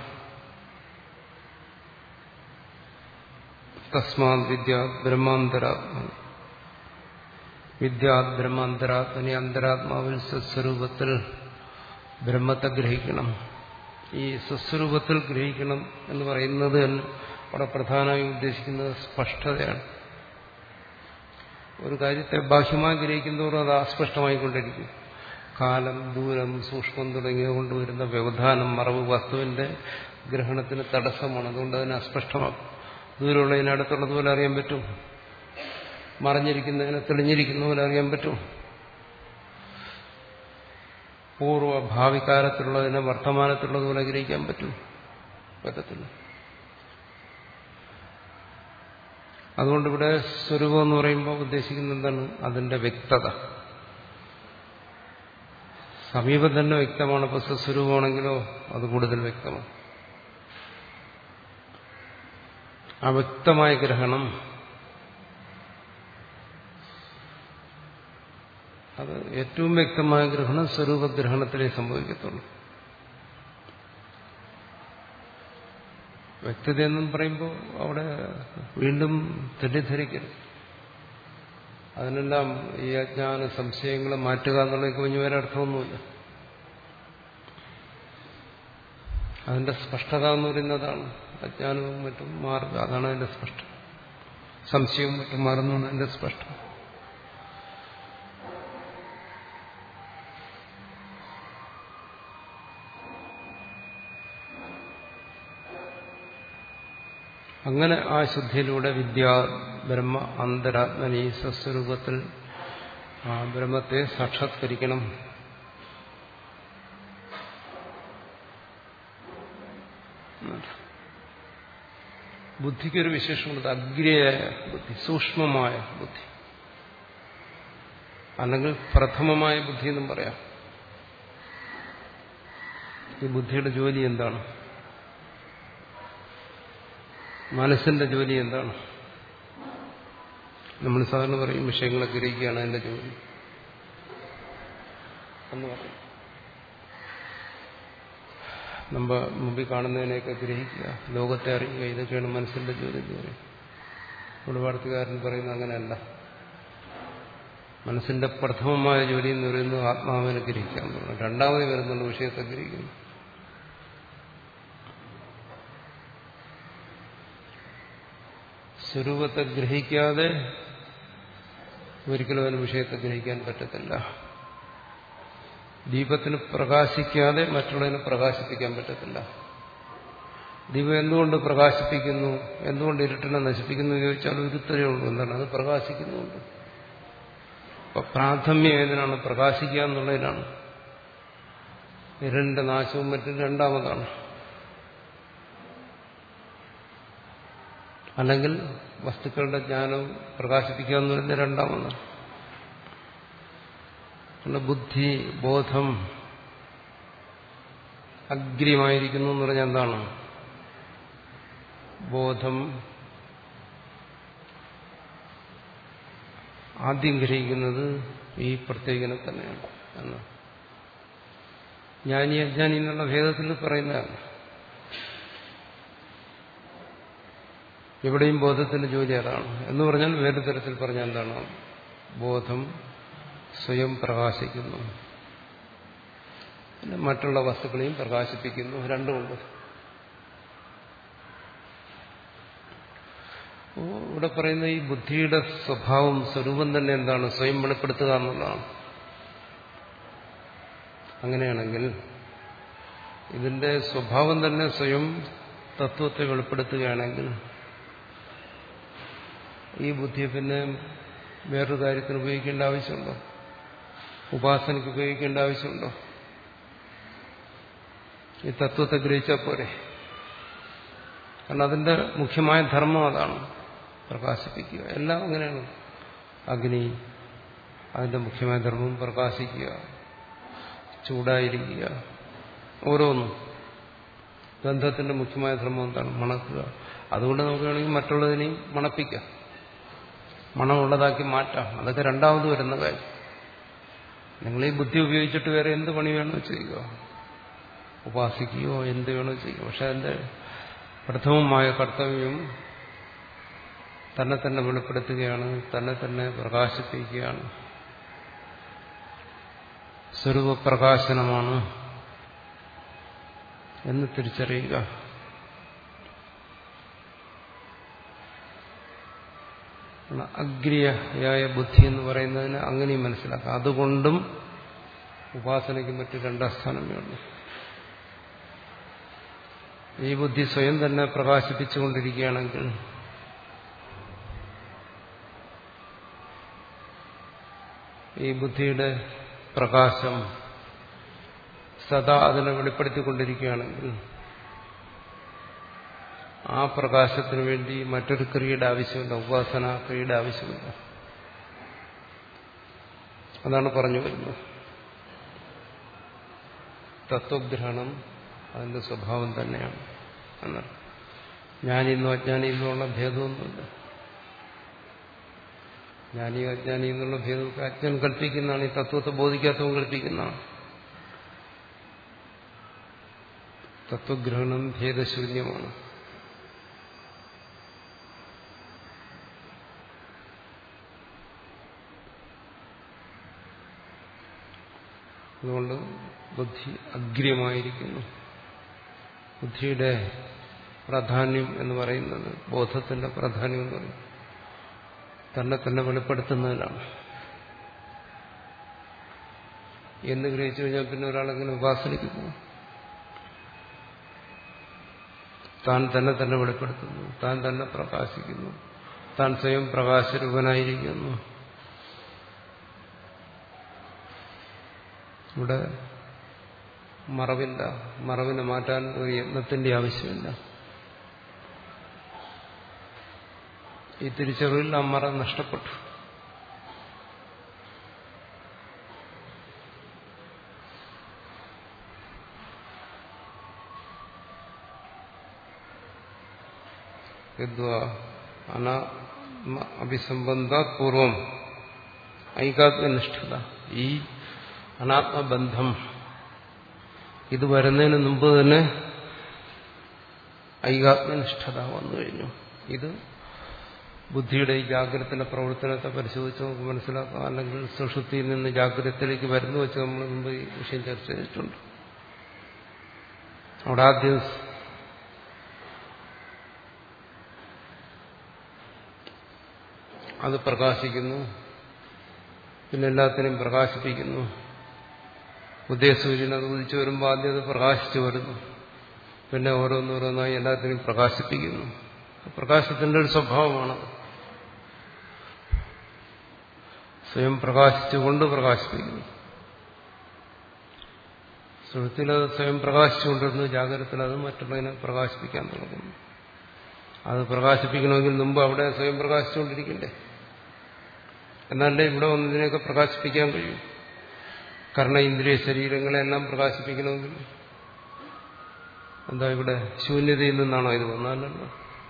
തസ്മാത് വിദ്യാത് ബ്രഹ്മാന്തരാത്മനി വിദ്യാത് ബ്രഹ്മാന്തരാത്മനി അന്തരാത്മാവിൽ സ്വസ്വരൂപത്തിൽ ബ്രഹ്മത്തെ ഗ്രഹിക്കണം. ഈ സ്വസ്വരൂപത്തിൽ ഗ്രഹിക്കണം എന്ന് പറയുന്നത് അവിടെ പ്രധാനമായും ഉദ്ദേശിക്കുന്നത് സ്പഷ്ടതയാണ്. ഒരു കാര്യത്തെ ബാഹ്യമായി ഗ്രഹിക്കുന്നതോറും അത് അസ്പഷ്ടമായിക്കൊണ്ടിരിക്കും. കാലം, ദൂരം, സൂക്ഷ്മം തുടങ്ങിയവ കൊണ്ടുവരുന്ന വ്യവധാനം, മറവ് വസ്തുവിന്റെ ഗ്രഹണത്തിന് തടസ്സമാണ്. അതുകൊണ്ട് അതിനെ അസ്പഷ്ടമാക്കും. ദൂരമുള്ളതിന് അടുത്തുള്ളതുപോലെ അറിയാൻ പറ്റും, മറഞ്ഞിരിക്കുന്നതിനെ തെളിഞ്ഞിരിക്കുന്ന പോലെ അറിയാൻ പറ്റും. പൂർവ്വ ഭാവികാലത്തുള്ളതിനെ വർത്തമാനത്തുള്ളതുപോലെ ഗ്രഹിക്കാൻ പറ്റും, പറ്റത്തില്ല. അതുകൊണ്ട് ഇവിടെ സ്വരൂപം എന്ന് പറയുമ്പോൾ ഉദ്ദേശിക്കുന്നത് എന്താണ്? അതിന്റെ വ്യക്തത. സമീപം തന്നെ വ്യക്തമാണ്. ഇപ്പോൾ സ്വസ്വരൂപമാണെങ്കിലോ അത് കൂടുതൽ വ്യക്തമാണ്. ആ വ്യക്തമായ ഗ്രഹണം അത് ഏറ്റവും വ്യക്തമായ ഗ്രഹണം സ്വരൂപഗ്രഹണത്തിലേ സംഭവിക്കത്തുള്ളൂ. വ്യക്തതയെന്നും പറയുമ്പോൾ അവിടെ വീണ്ടും തെറ്റിദ്ധരിക്കരുത്. അതിനെല്ലാം ഈ അജ്ഞാന സംശയങ്ങളെ മാറ്റുക എന്നുള്ളതൊക്കെ കുഞ്ഞു വേറെ അർത്ഥമൊന്നുമില്ല. അതിന്റെ സ്പഷ്ടത എന്ന് പറയുന്നതാണ്. അജ്ഞാനവും മറ്റും മാറുക, അതാണ് അതിന്റെ സ്പഷ്ടം. സംശയവും മറ്റും മാറുന്നതാണ് അതിന്റെ സ്പഷ്ടം. അങ്ങനെ ആ ശുദ്ധിയിലൂടെ വിദ്യാ ബ്രഹ്മ അന്തരാത്മനി സ്വസ്വരൂപത്തിൽ ആ ബ്രഹ്മത്തെ സാക്ഷാത്കരിക്കണം. ബുദ്ധിക്കൊരു വിശേഷമുള്ളത് അഗ്രിയായ ബുദ്ധി, സൂക്ഷ്മമായ ബുദ്ധി, അല്ലെങ്കിൽ പ്രഥമമായ ബുദ്ധി എന്നും പറയാം. ഈ ബുദ്ധിയുടെ ജോലി എന്താണ്? മനസ്സിന്റെ ജോലി എന്താണ്? നമ്മൾ സാധാരണ പറയും വിഷയങ്ങളെ ഗ്രഹിക്കുകയാണ് അതിന്റെ ജോലി എന്ന് പറയും. നമ്മൾ മുമ്പിൽ കാണുന്നതിനെയൊക്കെ ഗ്രഹിക്കുക, ലോകത്തെ അറിയുക, ഇതൊക്കെയാണ് മനസ്സിന്റെ ജോലി എന്ന് പറയും. നമ്മുടെ വാർത്തകാരൻ പറയുന്നത് അങ്ങനെയല്ല. മനസ്സിന്റെ പ്രഥമമായ ജോലി എന്ന് പറയുന്നത് ആത്മാവിനെ ഗ്രഹിക്കുക എന്നുള്ളത്. രണ്ടാമത് വരുന്നുള്ള വിഷയത്തെ ഗ്രഹിക്കുന്നു. സ്വരൂപത്തെ ഗ്രഹിക്കാതെ ഒരിക്കലും അതിന് വിഷയത്തെ ഗ്രഹിക്കാൻ പറ്റത്തില്ല. ദീപത്തിന് പ്രകാശിക്കാതെ മറ്റുള്ളതിനെ പ്രകാശിപ്പിക്കാൻ പറ്റത്തില്ല. ദീപം എന്തുകൊണ്ട് പ്രകാശിപ്പിക്കുന്നു, എന്തുകൊണ്ട് ഇരുട്ടിനെ നശിപ്പിക്കുന്നു എന്ന് ചോദിച്ചാൽ ഒരു ഉത്തരവേ ഉള്ളൂ. എന്താണ്? അത് പ്രകാശിക്കുന്നുണ്ട്. അപ്പൊ പ്രാഥമ്യം ഏതിനാണ്? പ്രകാശിക്കുക എന്നുള്ളതിനാണ്. ഇരുളിന്റെ നാശവും മറ്റും രണ്ടാമതാണ്. അല്ലെങ്കിൽ വസ്തുക്കളുടെ ജ്ഞാനവും പ്രകാശിപ്പിക്കുക എന്ന് പറയുന്നത് രണ്ടാമതാണ്. ബുദ്ധി, ബോധം അഗ്രിയമായിരിക്കുന്നു എന്ന് പറഞ്ഞാൽ എന്താണ്? ബോധം ആദ്യം ഗ്രഹിക്കുന്നത് ഈ പ്രത്യേകനെ തന്നെയാണ് എന്ന് ജ്ഞാനി അജ്ഞാനി എന്നുള്ള ഭേദത്തിൽ പറയുന്നതാണ്. എവിടെയും ബോധത്തിന്റെ ജോലി അതാണ്. എന്ന് പറഞ്ഞാൽ വേറെ തരത്തിൽ പറഞ്ഞാൽ എന്താണ്? ബോധം സ്വയം പ്രകാശിക്കുന്നു, മറ്റുള്ള വസ്തുക്കളെയും പ്രകാശിപ്പിക്കുന്നു. രണ്ടുമുണ്ട്. ഇവിടെ പറയുന്ന ഈ ബുദ്ധിയുടെ സ്വഭാവം, സ്വരൂപം തന്നെ എന്താണ്? സ്വയം വെളിപ്പെടുത്തുക എന്നുള്ളതാണ്. അങ്ങനെയാണെങ്കിൽ ഇതിന്റെ സ്വഭാവം തന്നെ സ്വയം തത്വത്തെ വെളിപ്പെടുത്തുകയാണെങ്കിൽ ഈ ബുദ്ധിയെ പിന്നെ വേറൊരു കാര്യത്തിന് ഉപയോഗിക്കേണ്ട ആവശ്യമുണ്ടോ? ഉപാസനയ്ക്ക് ഉപയോഗിക്കേണ്ട ആവശ്യമുണ്ടോ? ഈ തത്വത്തെ ഗ്രഹിച്ചാൽ പോരെ. കാരണം അതിന്റെ മുഖ്യമായ ധർമ്മം അതാണ്, പ്രകാശിപ്പിക്കുക. എല്ലാം അങ്ങനെയാണ്. അഗ്നി, അതിന്റെ മുഖ്യമായ ധർമ്മം പ്രകാശിക്കുക, ചൂടായിരിക്കുക. ഓരോന്നും. ഗന്ധത്തിന്റെ മുഖ്യമായ ധർമ്മം എന്താണ്? മണക്കുക. അതുകൊണ്ട് നമുക്ക് വേണമെങ്കിൽ മറ്റുള്ളതിനെയും മണപ്പിക്കാം, മണമുള്ളതാക്കി മാറ്റാം. അതൊക്കെ രണ്ടാമത് വരുന്ന കാര്യം. നിങ്ങൾ ഈ ബുദ്ധി ഉപയോഗിച്ചിട്ട് വേറെ എന്ത് പണി വേണോ ചെയ്യുക, ഉപാസിക്കുകയോ എന്ത് വേണോ ചെയ്യുക. പക്ഷെ അതിന്റെ പ്രഥമമായ കർത്തവ്യം തന്നെ തന്നെ വെളിപ്പെടുത്തുകയാണ്, തന്നെ തന്നെ പ്രകാശിപ്പിക്കുകയാണ്, സ്വരൂപപ്രകാശനമാണ് എന്ന് തിരിച്ചറിയുക. അഗ്രിയായ ബുദ്ധി എന്ന് പറയുന്നതിന് അങ്ങനെയും മനസ്സിലാക്കാം. അതുകൊണ്ടും ഉപാസനയ്ക്ക് മറ്റു രണ്ടാം സ്ഥാനമേ ഉള്ളൂ. ഈ ബുദ്ധി സ്വയം തന്നെ പ്രകാശിപ്പിച്ചുകൊണ്ടിരിക്കുകയാണെങ്കിൽ ഈ ബുദ്ധിയുടെ പ്രകാശം സദാ അതിനെ വെളിപ്പെടുത്തിക്കൊണ്ടിരിക്കുകയാണെങ്കിൽ ആ പ്രകാശത്തിനു വേണ്ടി മറ്റൊരു ക്രിയയുടെ ആവശ്യമില്ല, ഉപാസന ക്രിയയുടെ ആവശ്യമില്ല. അതാണ് പറഞ്ഞു വരുന്നത്. തത്വഗ്രഹണം അതിന്റെ സ്വഭാവം തന്നെയാണ് എന്നാണ്. ജ്ഞാനിന്നോ അജ്ഞാനിന്നോ ഉള്ള ഭേദമൊന്നുമില്ല. ജ്ഞാനി അജ്ഞാനി എന്നുള്ള ഭേദമൊക്കെ അജ്ഞൻ കൽപ്പിക്കുന്നതാണ്, ഈ തത്വത്തെ ബോധിക്കാത്തവൻ കൽപ്പിക്കുന്നതാണ്. തത്വഗ്രഹണം ഭേദശൂന്യമാണ്. അതുകൊണ്ട് ബുദ്ധി അഗ്ര്യമായിരിക്കുന്നു. ബുദ്ധിയുടെ പ്രാധാന്യം എന്ന് പറയുന്നത്, ബോധത്തിന്റെ പ്രാധാന്യം എന്ന് പറയുന്നത് തന്നെ തന്നെ വെളിപ്പെടുത്തുന്നതിനാണ്. എന്ന് ഗ്രഹിച്ചു കഴിഞ്ഞാൽ പിന്നെ ഒരാളെങ്ങനെ ഉപാസനയ്ക്ക് പോകും? താൻ തന്നെ തന്നെ വെളിപ്പെടുത്തുന്നു, താൻ തന്നെ പ്രകാശിക്കുന്നു, താൻ സ്വയം പ്രകാശരൂപനായിരിക്കുന്നു. ഇവിടെ മറവില്ല, മറവിനെ മാറ്റാൻ ഒരു യത്നത്തിന്റെ ആവശ്യമില്ല. ഈ തിരിച്ചറിവിൽ ആ മറ നഷ്ടപ്പെട്ടു. അനാത്മ അഭിസംബന്ധാത് പൂർവം ഐകാത്മ്യനിഷ്ഠത. ഈ അനാത്മബന്ധം ഇത് വരുന്നതിന് മുമ്പ് തന്നെ ഐകാത്മ്യനിഷ്ഠത വന്നു കഴിഞ്ഞു. ഇത് ബുദ്ധിയുടെ ഈ ജാഗ്രതത്തിന്റെ പ്രവർത്തനത്തെ പരിശോധിച്ച് നമുക്ക് മനസ്സിലാക്കാം. അല്ലെങ്കിൽ സുഷുപ്തിയിൽ നിന്ന് ജാഗ്രതത്തിലേക്ക് വരുന്നു വെച്ച് നമ്മൾ മുമ്പ് ഈ വിഷയം ചർച്ച ചെയ്തിട്ടുണ്ട്. അവിടെ ആദ്യം അത് പ്രകാശിക്കുന്നു, പിന്നെ എല്ലാത്തിനെയും പ്രകാശിപ്പിക്കുന്നു. ഉദയസൂര്യൻ അത് ഉദിച്ചു വരുമ്പോൾ ആദ്യം അത് പ്രകാശിച്ചു വരുന്നു, പിന്നെ ഓരോന്നോരോന്നായി എല്ലാത്തിനെയും പ്രകാശിപ്പിക്കുന്നു. പ്രകാശത്തിന്റെ ഒരു സ്വഭാവമാണ്. സ്വയം പ്രകാശിച്ചുകൊണ്ട് പ്രകാശിപ്പിക്കുന്നു. സുഹൃത്തിൽ അത് സ്വയം പ്രകാശിച്ചുകൊണ്ടിരുന്നു, ജാഗ്രതത്തിൽ അത് മറ്റുള്ളതിനെ പ്രകാശിപ്പിക്കാൻ തുടങ്ങുന്നു. അത് പ്രകാശിപ്പിക്കണമെങ്കിൽ മുമ്പ് അവിടെ സ്വയം പ്രകാശിച്ചുകൊണ്ടിരിക്കണ്ടേ? എന്നാലേ ഇവിടെ ഒന്നിനെയൊക്കെ പ്രകാശിപ്പിക്കാൻ കഴിയും. കർണ ഇന്ദ്രിയ ശരീരങ്ങളെല്ലാം പ്രകാശിപ്പിക്കണമെങ്കിൽ എന്താ ഇവിടെ ശൂന്യതയിൽ നിന്നാണോ ഇത് വന്നാലല്ലോ?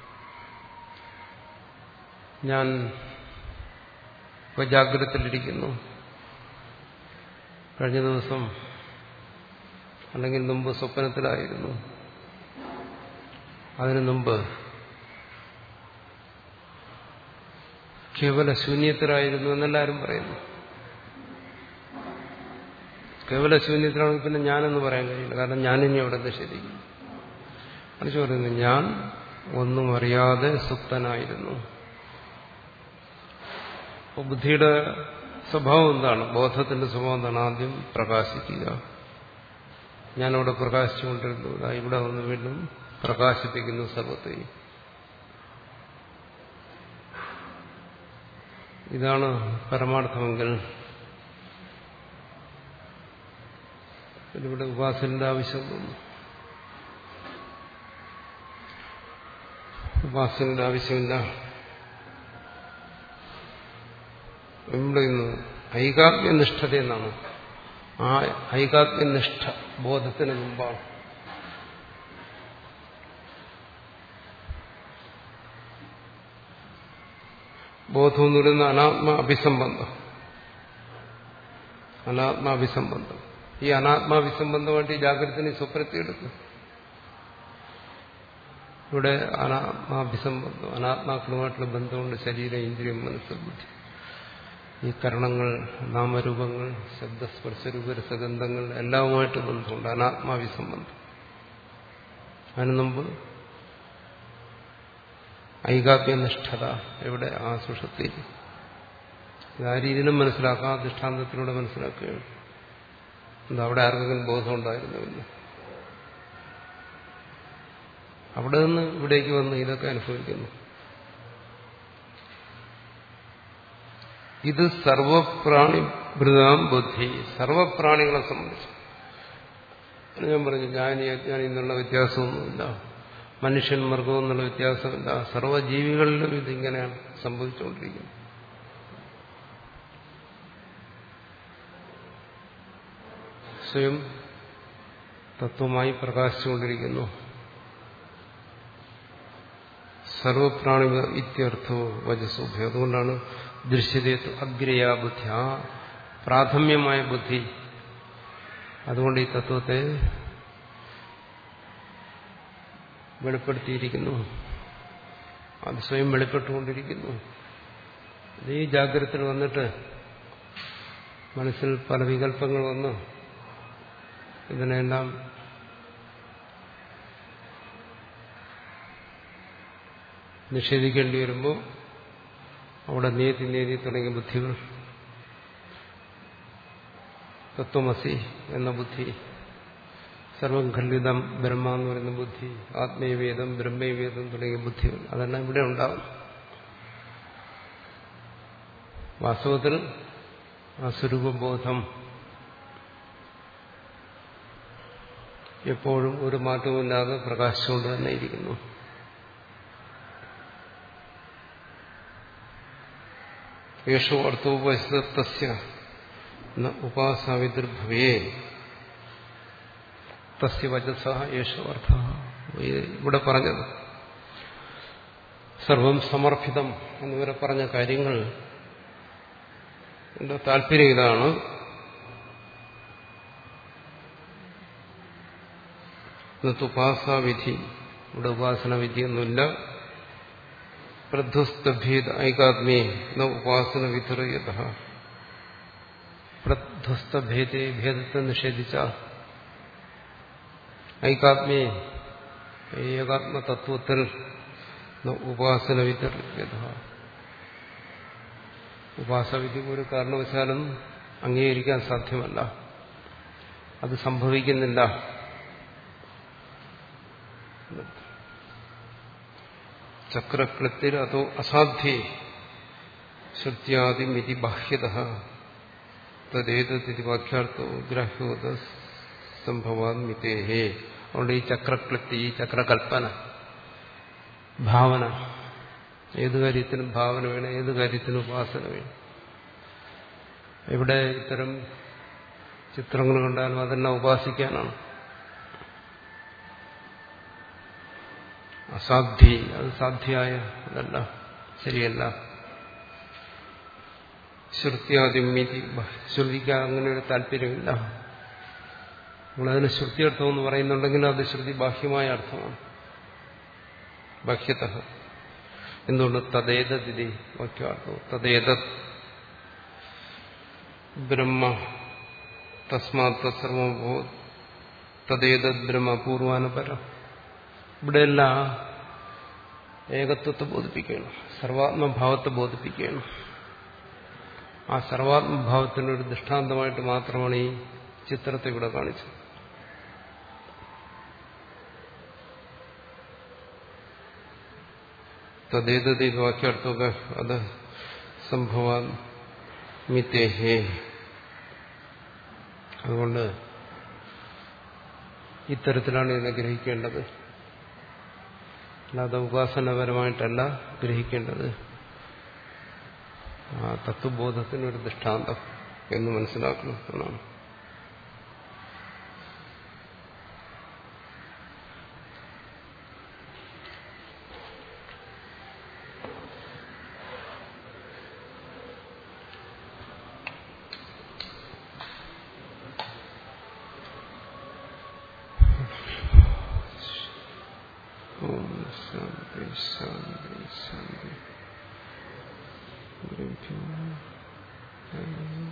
ഞാൻ ഇപ്പൊ ജാഗ്രതത്തിലിരിക്കുന്നു. കഴിഞ്ഞ ദിവസം അല്ലെങ്കിൽ മുമ്പ് സ്വപ്നത്തിലായിരുന്നു. അതിനു മുമ്പ് കേവല ശൂന്യത്തിലായിരുന്നു എന്നെല്ലാവരും പറയുന്നു. കേവല ശൂന്യത്തിലാണെങ്കിൽ പിന്നെ ഞാനെന്ന് പറയാൻ കഴിയില്ല. കാരണം ഞാനിനി അവിടെ നിഷേധിക്കും. മറിച്ച് പറയുന്നു, ഞാൻ ഒന്നും അറിയാതെ സുപ്തനായിരുന്നു. അപ്പോൾ ബുദ്ധിയുടെ സ്വഭാവം എന്താണ്? ബോധത്തിന്റെ സ്വഭാവം എന്താണ്? ആദ്യം പ്രകാശിക്കുക. ഞാനവിടെ പ്രകാശിച്ചുകൊണ്ടിരുന്നു. ഇവിടെ വന്ന് വീണ്ടും പ്രകാശിപ്പിക്കുന്നു സർവത്തെയും. ഇതാണ് പരമാർത്ഥമെങ്കിൽ ഇവിടെ ഉപാസനയുടെ ആവശ്യമൊന്നും ഉപാസനയുടെ ആവശ്യമില്ല. ഇവിടെ ഇന്ന് ഐകാത്മ്യനിഷ്ഠത എന്നാണ്. ആ ഐകാത്മ്യനിഷ്ഠ ബോധത്തിന് മുമ്പാണ്. ബോധം എന്ന് പറയുന്ന അനാത്മ അഭിസംബന്ധം. അനാത്മാഭിസംബന്ധം. ഈ അനാത്മാഭിസംബന്ധമായിട്ട് ഈ ജാഗ്രതത്തിന് സ്വപ്നത്തിയെടുക്കും. ഇവിടെ അനാത്മാഭിസംബന്ധം, അനാത്മാക്കളുമായിട്ടുള്ള ബന്ധമുണ്ട്. ശരീരം, ഇന്ദ്രിയം, മനസ്സ്, ബുദ്ധി, ഈ കരണങ്ങൾ, നാമരൂപങ്ങൾ, ശബ്ദസ്പർശരൂപരസഗന്ധങ്ങൾ എല്ലാവുമായിട്ട് ബന്ധമുണ്ട്. അനാത്മാഭിസംബന്ധം. അതിനു മുമ്പ് ഐകാത്മ്യനിഷ്ഠത എവിടെ? ആ സുഷുപ്തിയിൽ. ആ രീതിയിലും മനസ്സിലാക്കാം. ദൃഷ്ടാന്തത്തിലൂടെ മനസ്സിലാക്കുകയാണ്. എന്താ അവിടെ ആർക്കെങ്കിലും ബോധം ഉണ്ടായിരുന്നില്ല. അവിടെ നിന്ന് ഇവിടേക്ക് വന്ന് ഇതൊക്കെ അനുഭവിക്കുന്നു. ഇത് സർവപ്രാണിഭൃതാം ബുദ്ധി. സർവപ്രാണികളെ സംബന്ധിച്ച് ഞാൻ പറഞ്ഞു, ജ്ഞാനി അജ്ഞാനി എന്നുള്ള വ്യത്യാസമൊന്നുമില്ല. മനുഷ്യൻ മൃഗം എന്നുള്ള വ്യത്യാസമില്ല. സർവ്വജീവികളിലും ഇതിങ്ങനെയാണ് സംഭവിച്ചുകൊണ്ടിരിക്കുന്നത്. സ്വയം തത്വമായി പ്രകാശിച്ചുകൊണ്ടിരിക്കുന്നു. സർവപ്രാണി ഇത്യർത്ഥോ വജസ്സുഭ്യോ. അതുകൊണ്ടാണ് ദൃശ്യതേത്തു അഗ്രയാ ബുദ്ധി, ആ പ്രാഥമ്യമായ ബുദ്ധി. അതുകൊണ്ട് ഈ തത്വത്തെ വെളിപ്പെടുത്തിയിരിക്കുന്നു. അത് സ്വയം വെളിപ്പെട്ടുകൊണ്ടിരിക്കുന്നു. ഈ ജാഗ്രതയിൽ വന്നിട്ട് മനസ്സിൽ പല വികല്പങ്ങൾ വന്ന് ഇതിനെല്ലാം നിഷേധിക്കേണ്ടി വരുമ്പോൾ അവിടെ നേതി നേതി തുടങ്ങിയ ബുദ്ധികൾ, തത്വമസി എന്ന ബുദ്ധി, സർവം ഖണ്ഡിതം ബ്രഹ്മ എന്ന് പറയുന്ന ബുദ്ധി, ആത്മീയവേദം ബ്രഹ്മവേദം തുടങ്ങിയ ബുദ്ധികൾ, അതെല്ലാം ഇവിടെ ഉണ്ടാകും. വാസ്തവത്തിൽ ആ സ്വരൂപബോധം എപ്പോഴും ഒരു മാറ്റവുമില്ലാതെ പ്രകാശിച്ചുകൊണ്ട് തന്നെ ഇരിക്കുന്നു. യേശോ അർത്ഥോപസ്യ ഉപാസവിദുർഭവേ തസ്യ വചസ യേശോ അർത്ഥ. ഇവിടെ പറഞ്ഞത് സർവം സമർപ്പിതം എന്നിവരെ പറഞ്ഞ കാര്യങ്ങൾ എന്റെ താല്പര്യം ഇതാണ്. ഇന്നത്തെ ഉപാസവിധി, ഇവിടെ ഉപാസന വിധിയൊന്നുമില്ല. പ്രധ്വസ്തഭേദ ഐകാത്മ്യേ ന ഉപാസന വിധുരയത. പ്രധ്വസ്തഭേദേ, ഭേദത്തെ നിഷേധിച്ച, ഐകാത്മ്യേ ഏകാത്മതത്വത്തിൽ ഉപാസന വിധുരയത. ഉപാസവിധി ഒരു കാരണവശാലും അംഗീകരിക്കാൻ സാധ്യമല്ല. അത് സംഭവിക്കുന്നില്ല. ചക്രക്ലത്തിൽ അതോ അസാധ്യേ ശ്രുത്യാദിമിതി ബാഹ്യതഃ തദ്ദേതതി വാക്യാർത്ഥോ ഗ്രാഹ്യോത സംഭവാത്മിതേഹേ. അതുകൊണ്ട് ഈ ചക്രക്ലത്തി, ഈ ചക്രകൽപ്പന, ഭാവന, ഏത് കാര്യത്തിനും ഭാവന വേണം, ഏത് കാര്യത്തിനും ഉപാസന വേണം. ഇവിടെ ഇത്തരം ചിത്രങ്ങൾ കണ്ടാലും അതെല്ലാം ഉപാസിക്കാനാണ്. അസാധ്യ, അത് സാധ്യമായ അതല്ല, ശരിയല്ല. ശ്രുത്യാദിമിതി, ശ്രുതിക്ക് അങ്ങനെ ഒരു താല്പര്യമില്ല. നമ്മളതിന് ശ്രുതി അർത്ഥം എന്ന് പറയുന്നുണ്ടെങ്കിൽ അത് ശ്രുതി ബാഹ്യമായ അർത്ഥമാണ്. ബാഹ്യത എന്തുകൊണ്ട്? തദ്ദേതതി വാക്യാർത്ഥം തദ്ദേതത് ബ്രഹ്മ തസ്മാത് തത്സർവോ തദ്ദേതത് ബ്രഹ്മ പൂർവാനപരം. ഇവിടെയെല്ലാം ഏകത്വത്തെ ബോധിപ്പിക്കുകയാണ്, സർവാത്മഭാവത്തെ ബോധിപ്പിക്കുകയാണ്. ആ സർവാത്മഭാവത്തിനൊരു ദൃഷ്ടാന്തമായിട്ട് മാത്രമാണ് ഈ ചിത്രത്തെ ഇവിടെ കാണിച്ചത്. തദ്ദേതതി വാക്യാർത്ഥമൊക്കെ അത് സംഭവാമിതേഹേ. അതുകൊണ്ട് ഇത്തരത്തിലാണ് ഇതിനെ ഗ്രഹിക്കേണ്ടത്, അല്ലാതെ ഉപാസനപരമായിട്ടല്ല ഗ്രഹിക്കേണ്ടത്. ആ തത്വബോധത്തിനൊരു ദൃഷ്ടാന്തം എന്ന് മനസ്സിലാക്കണം എന്നാണ്. ഓം ശാന്തി ശാന്തി ശാന്തി.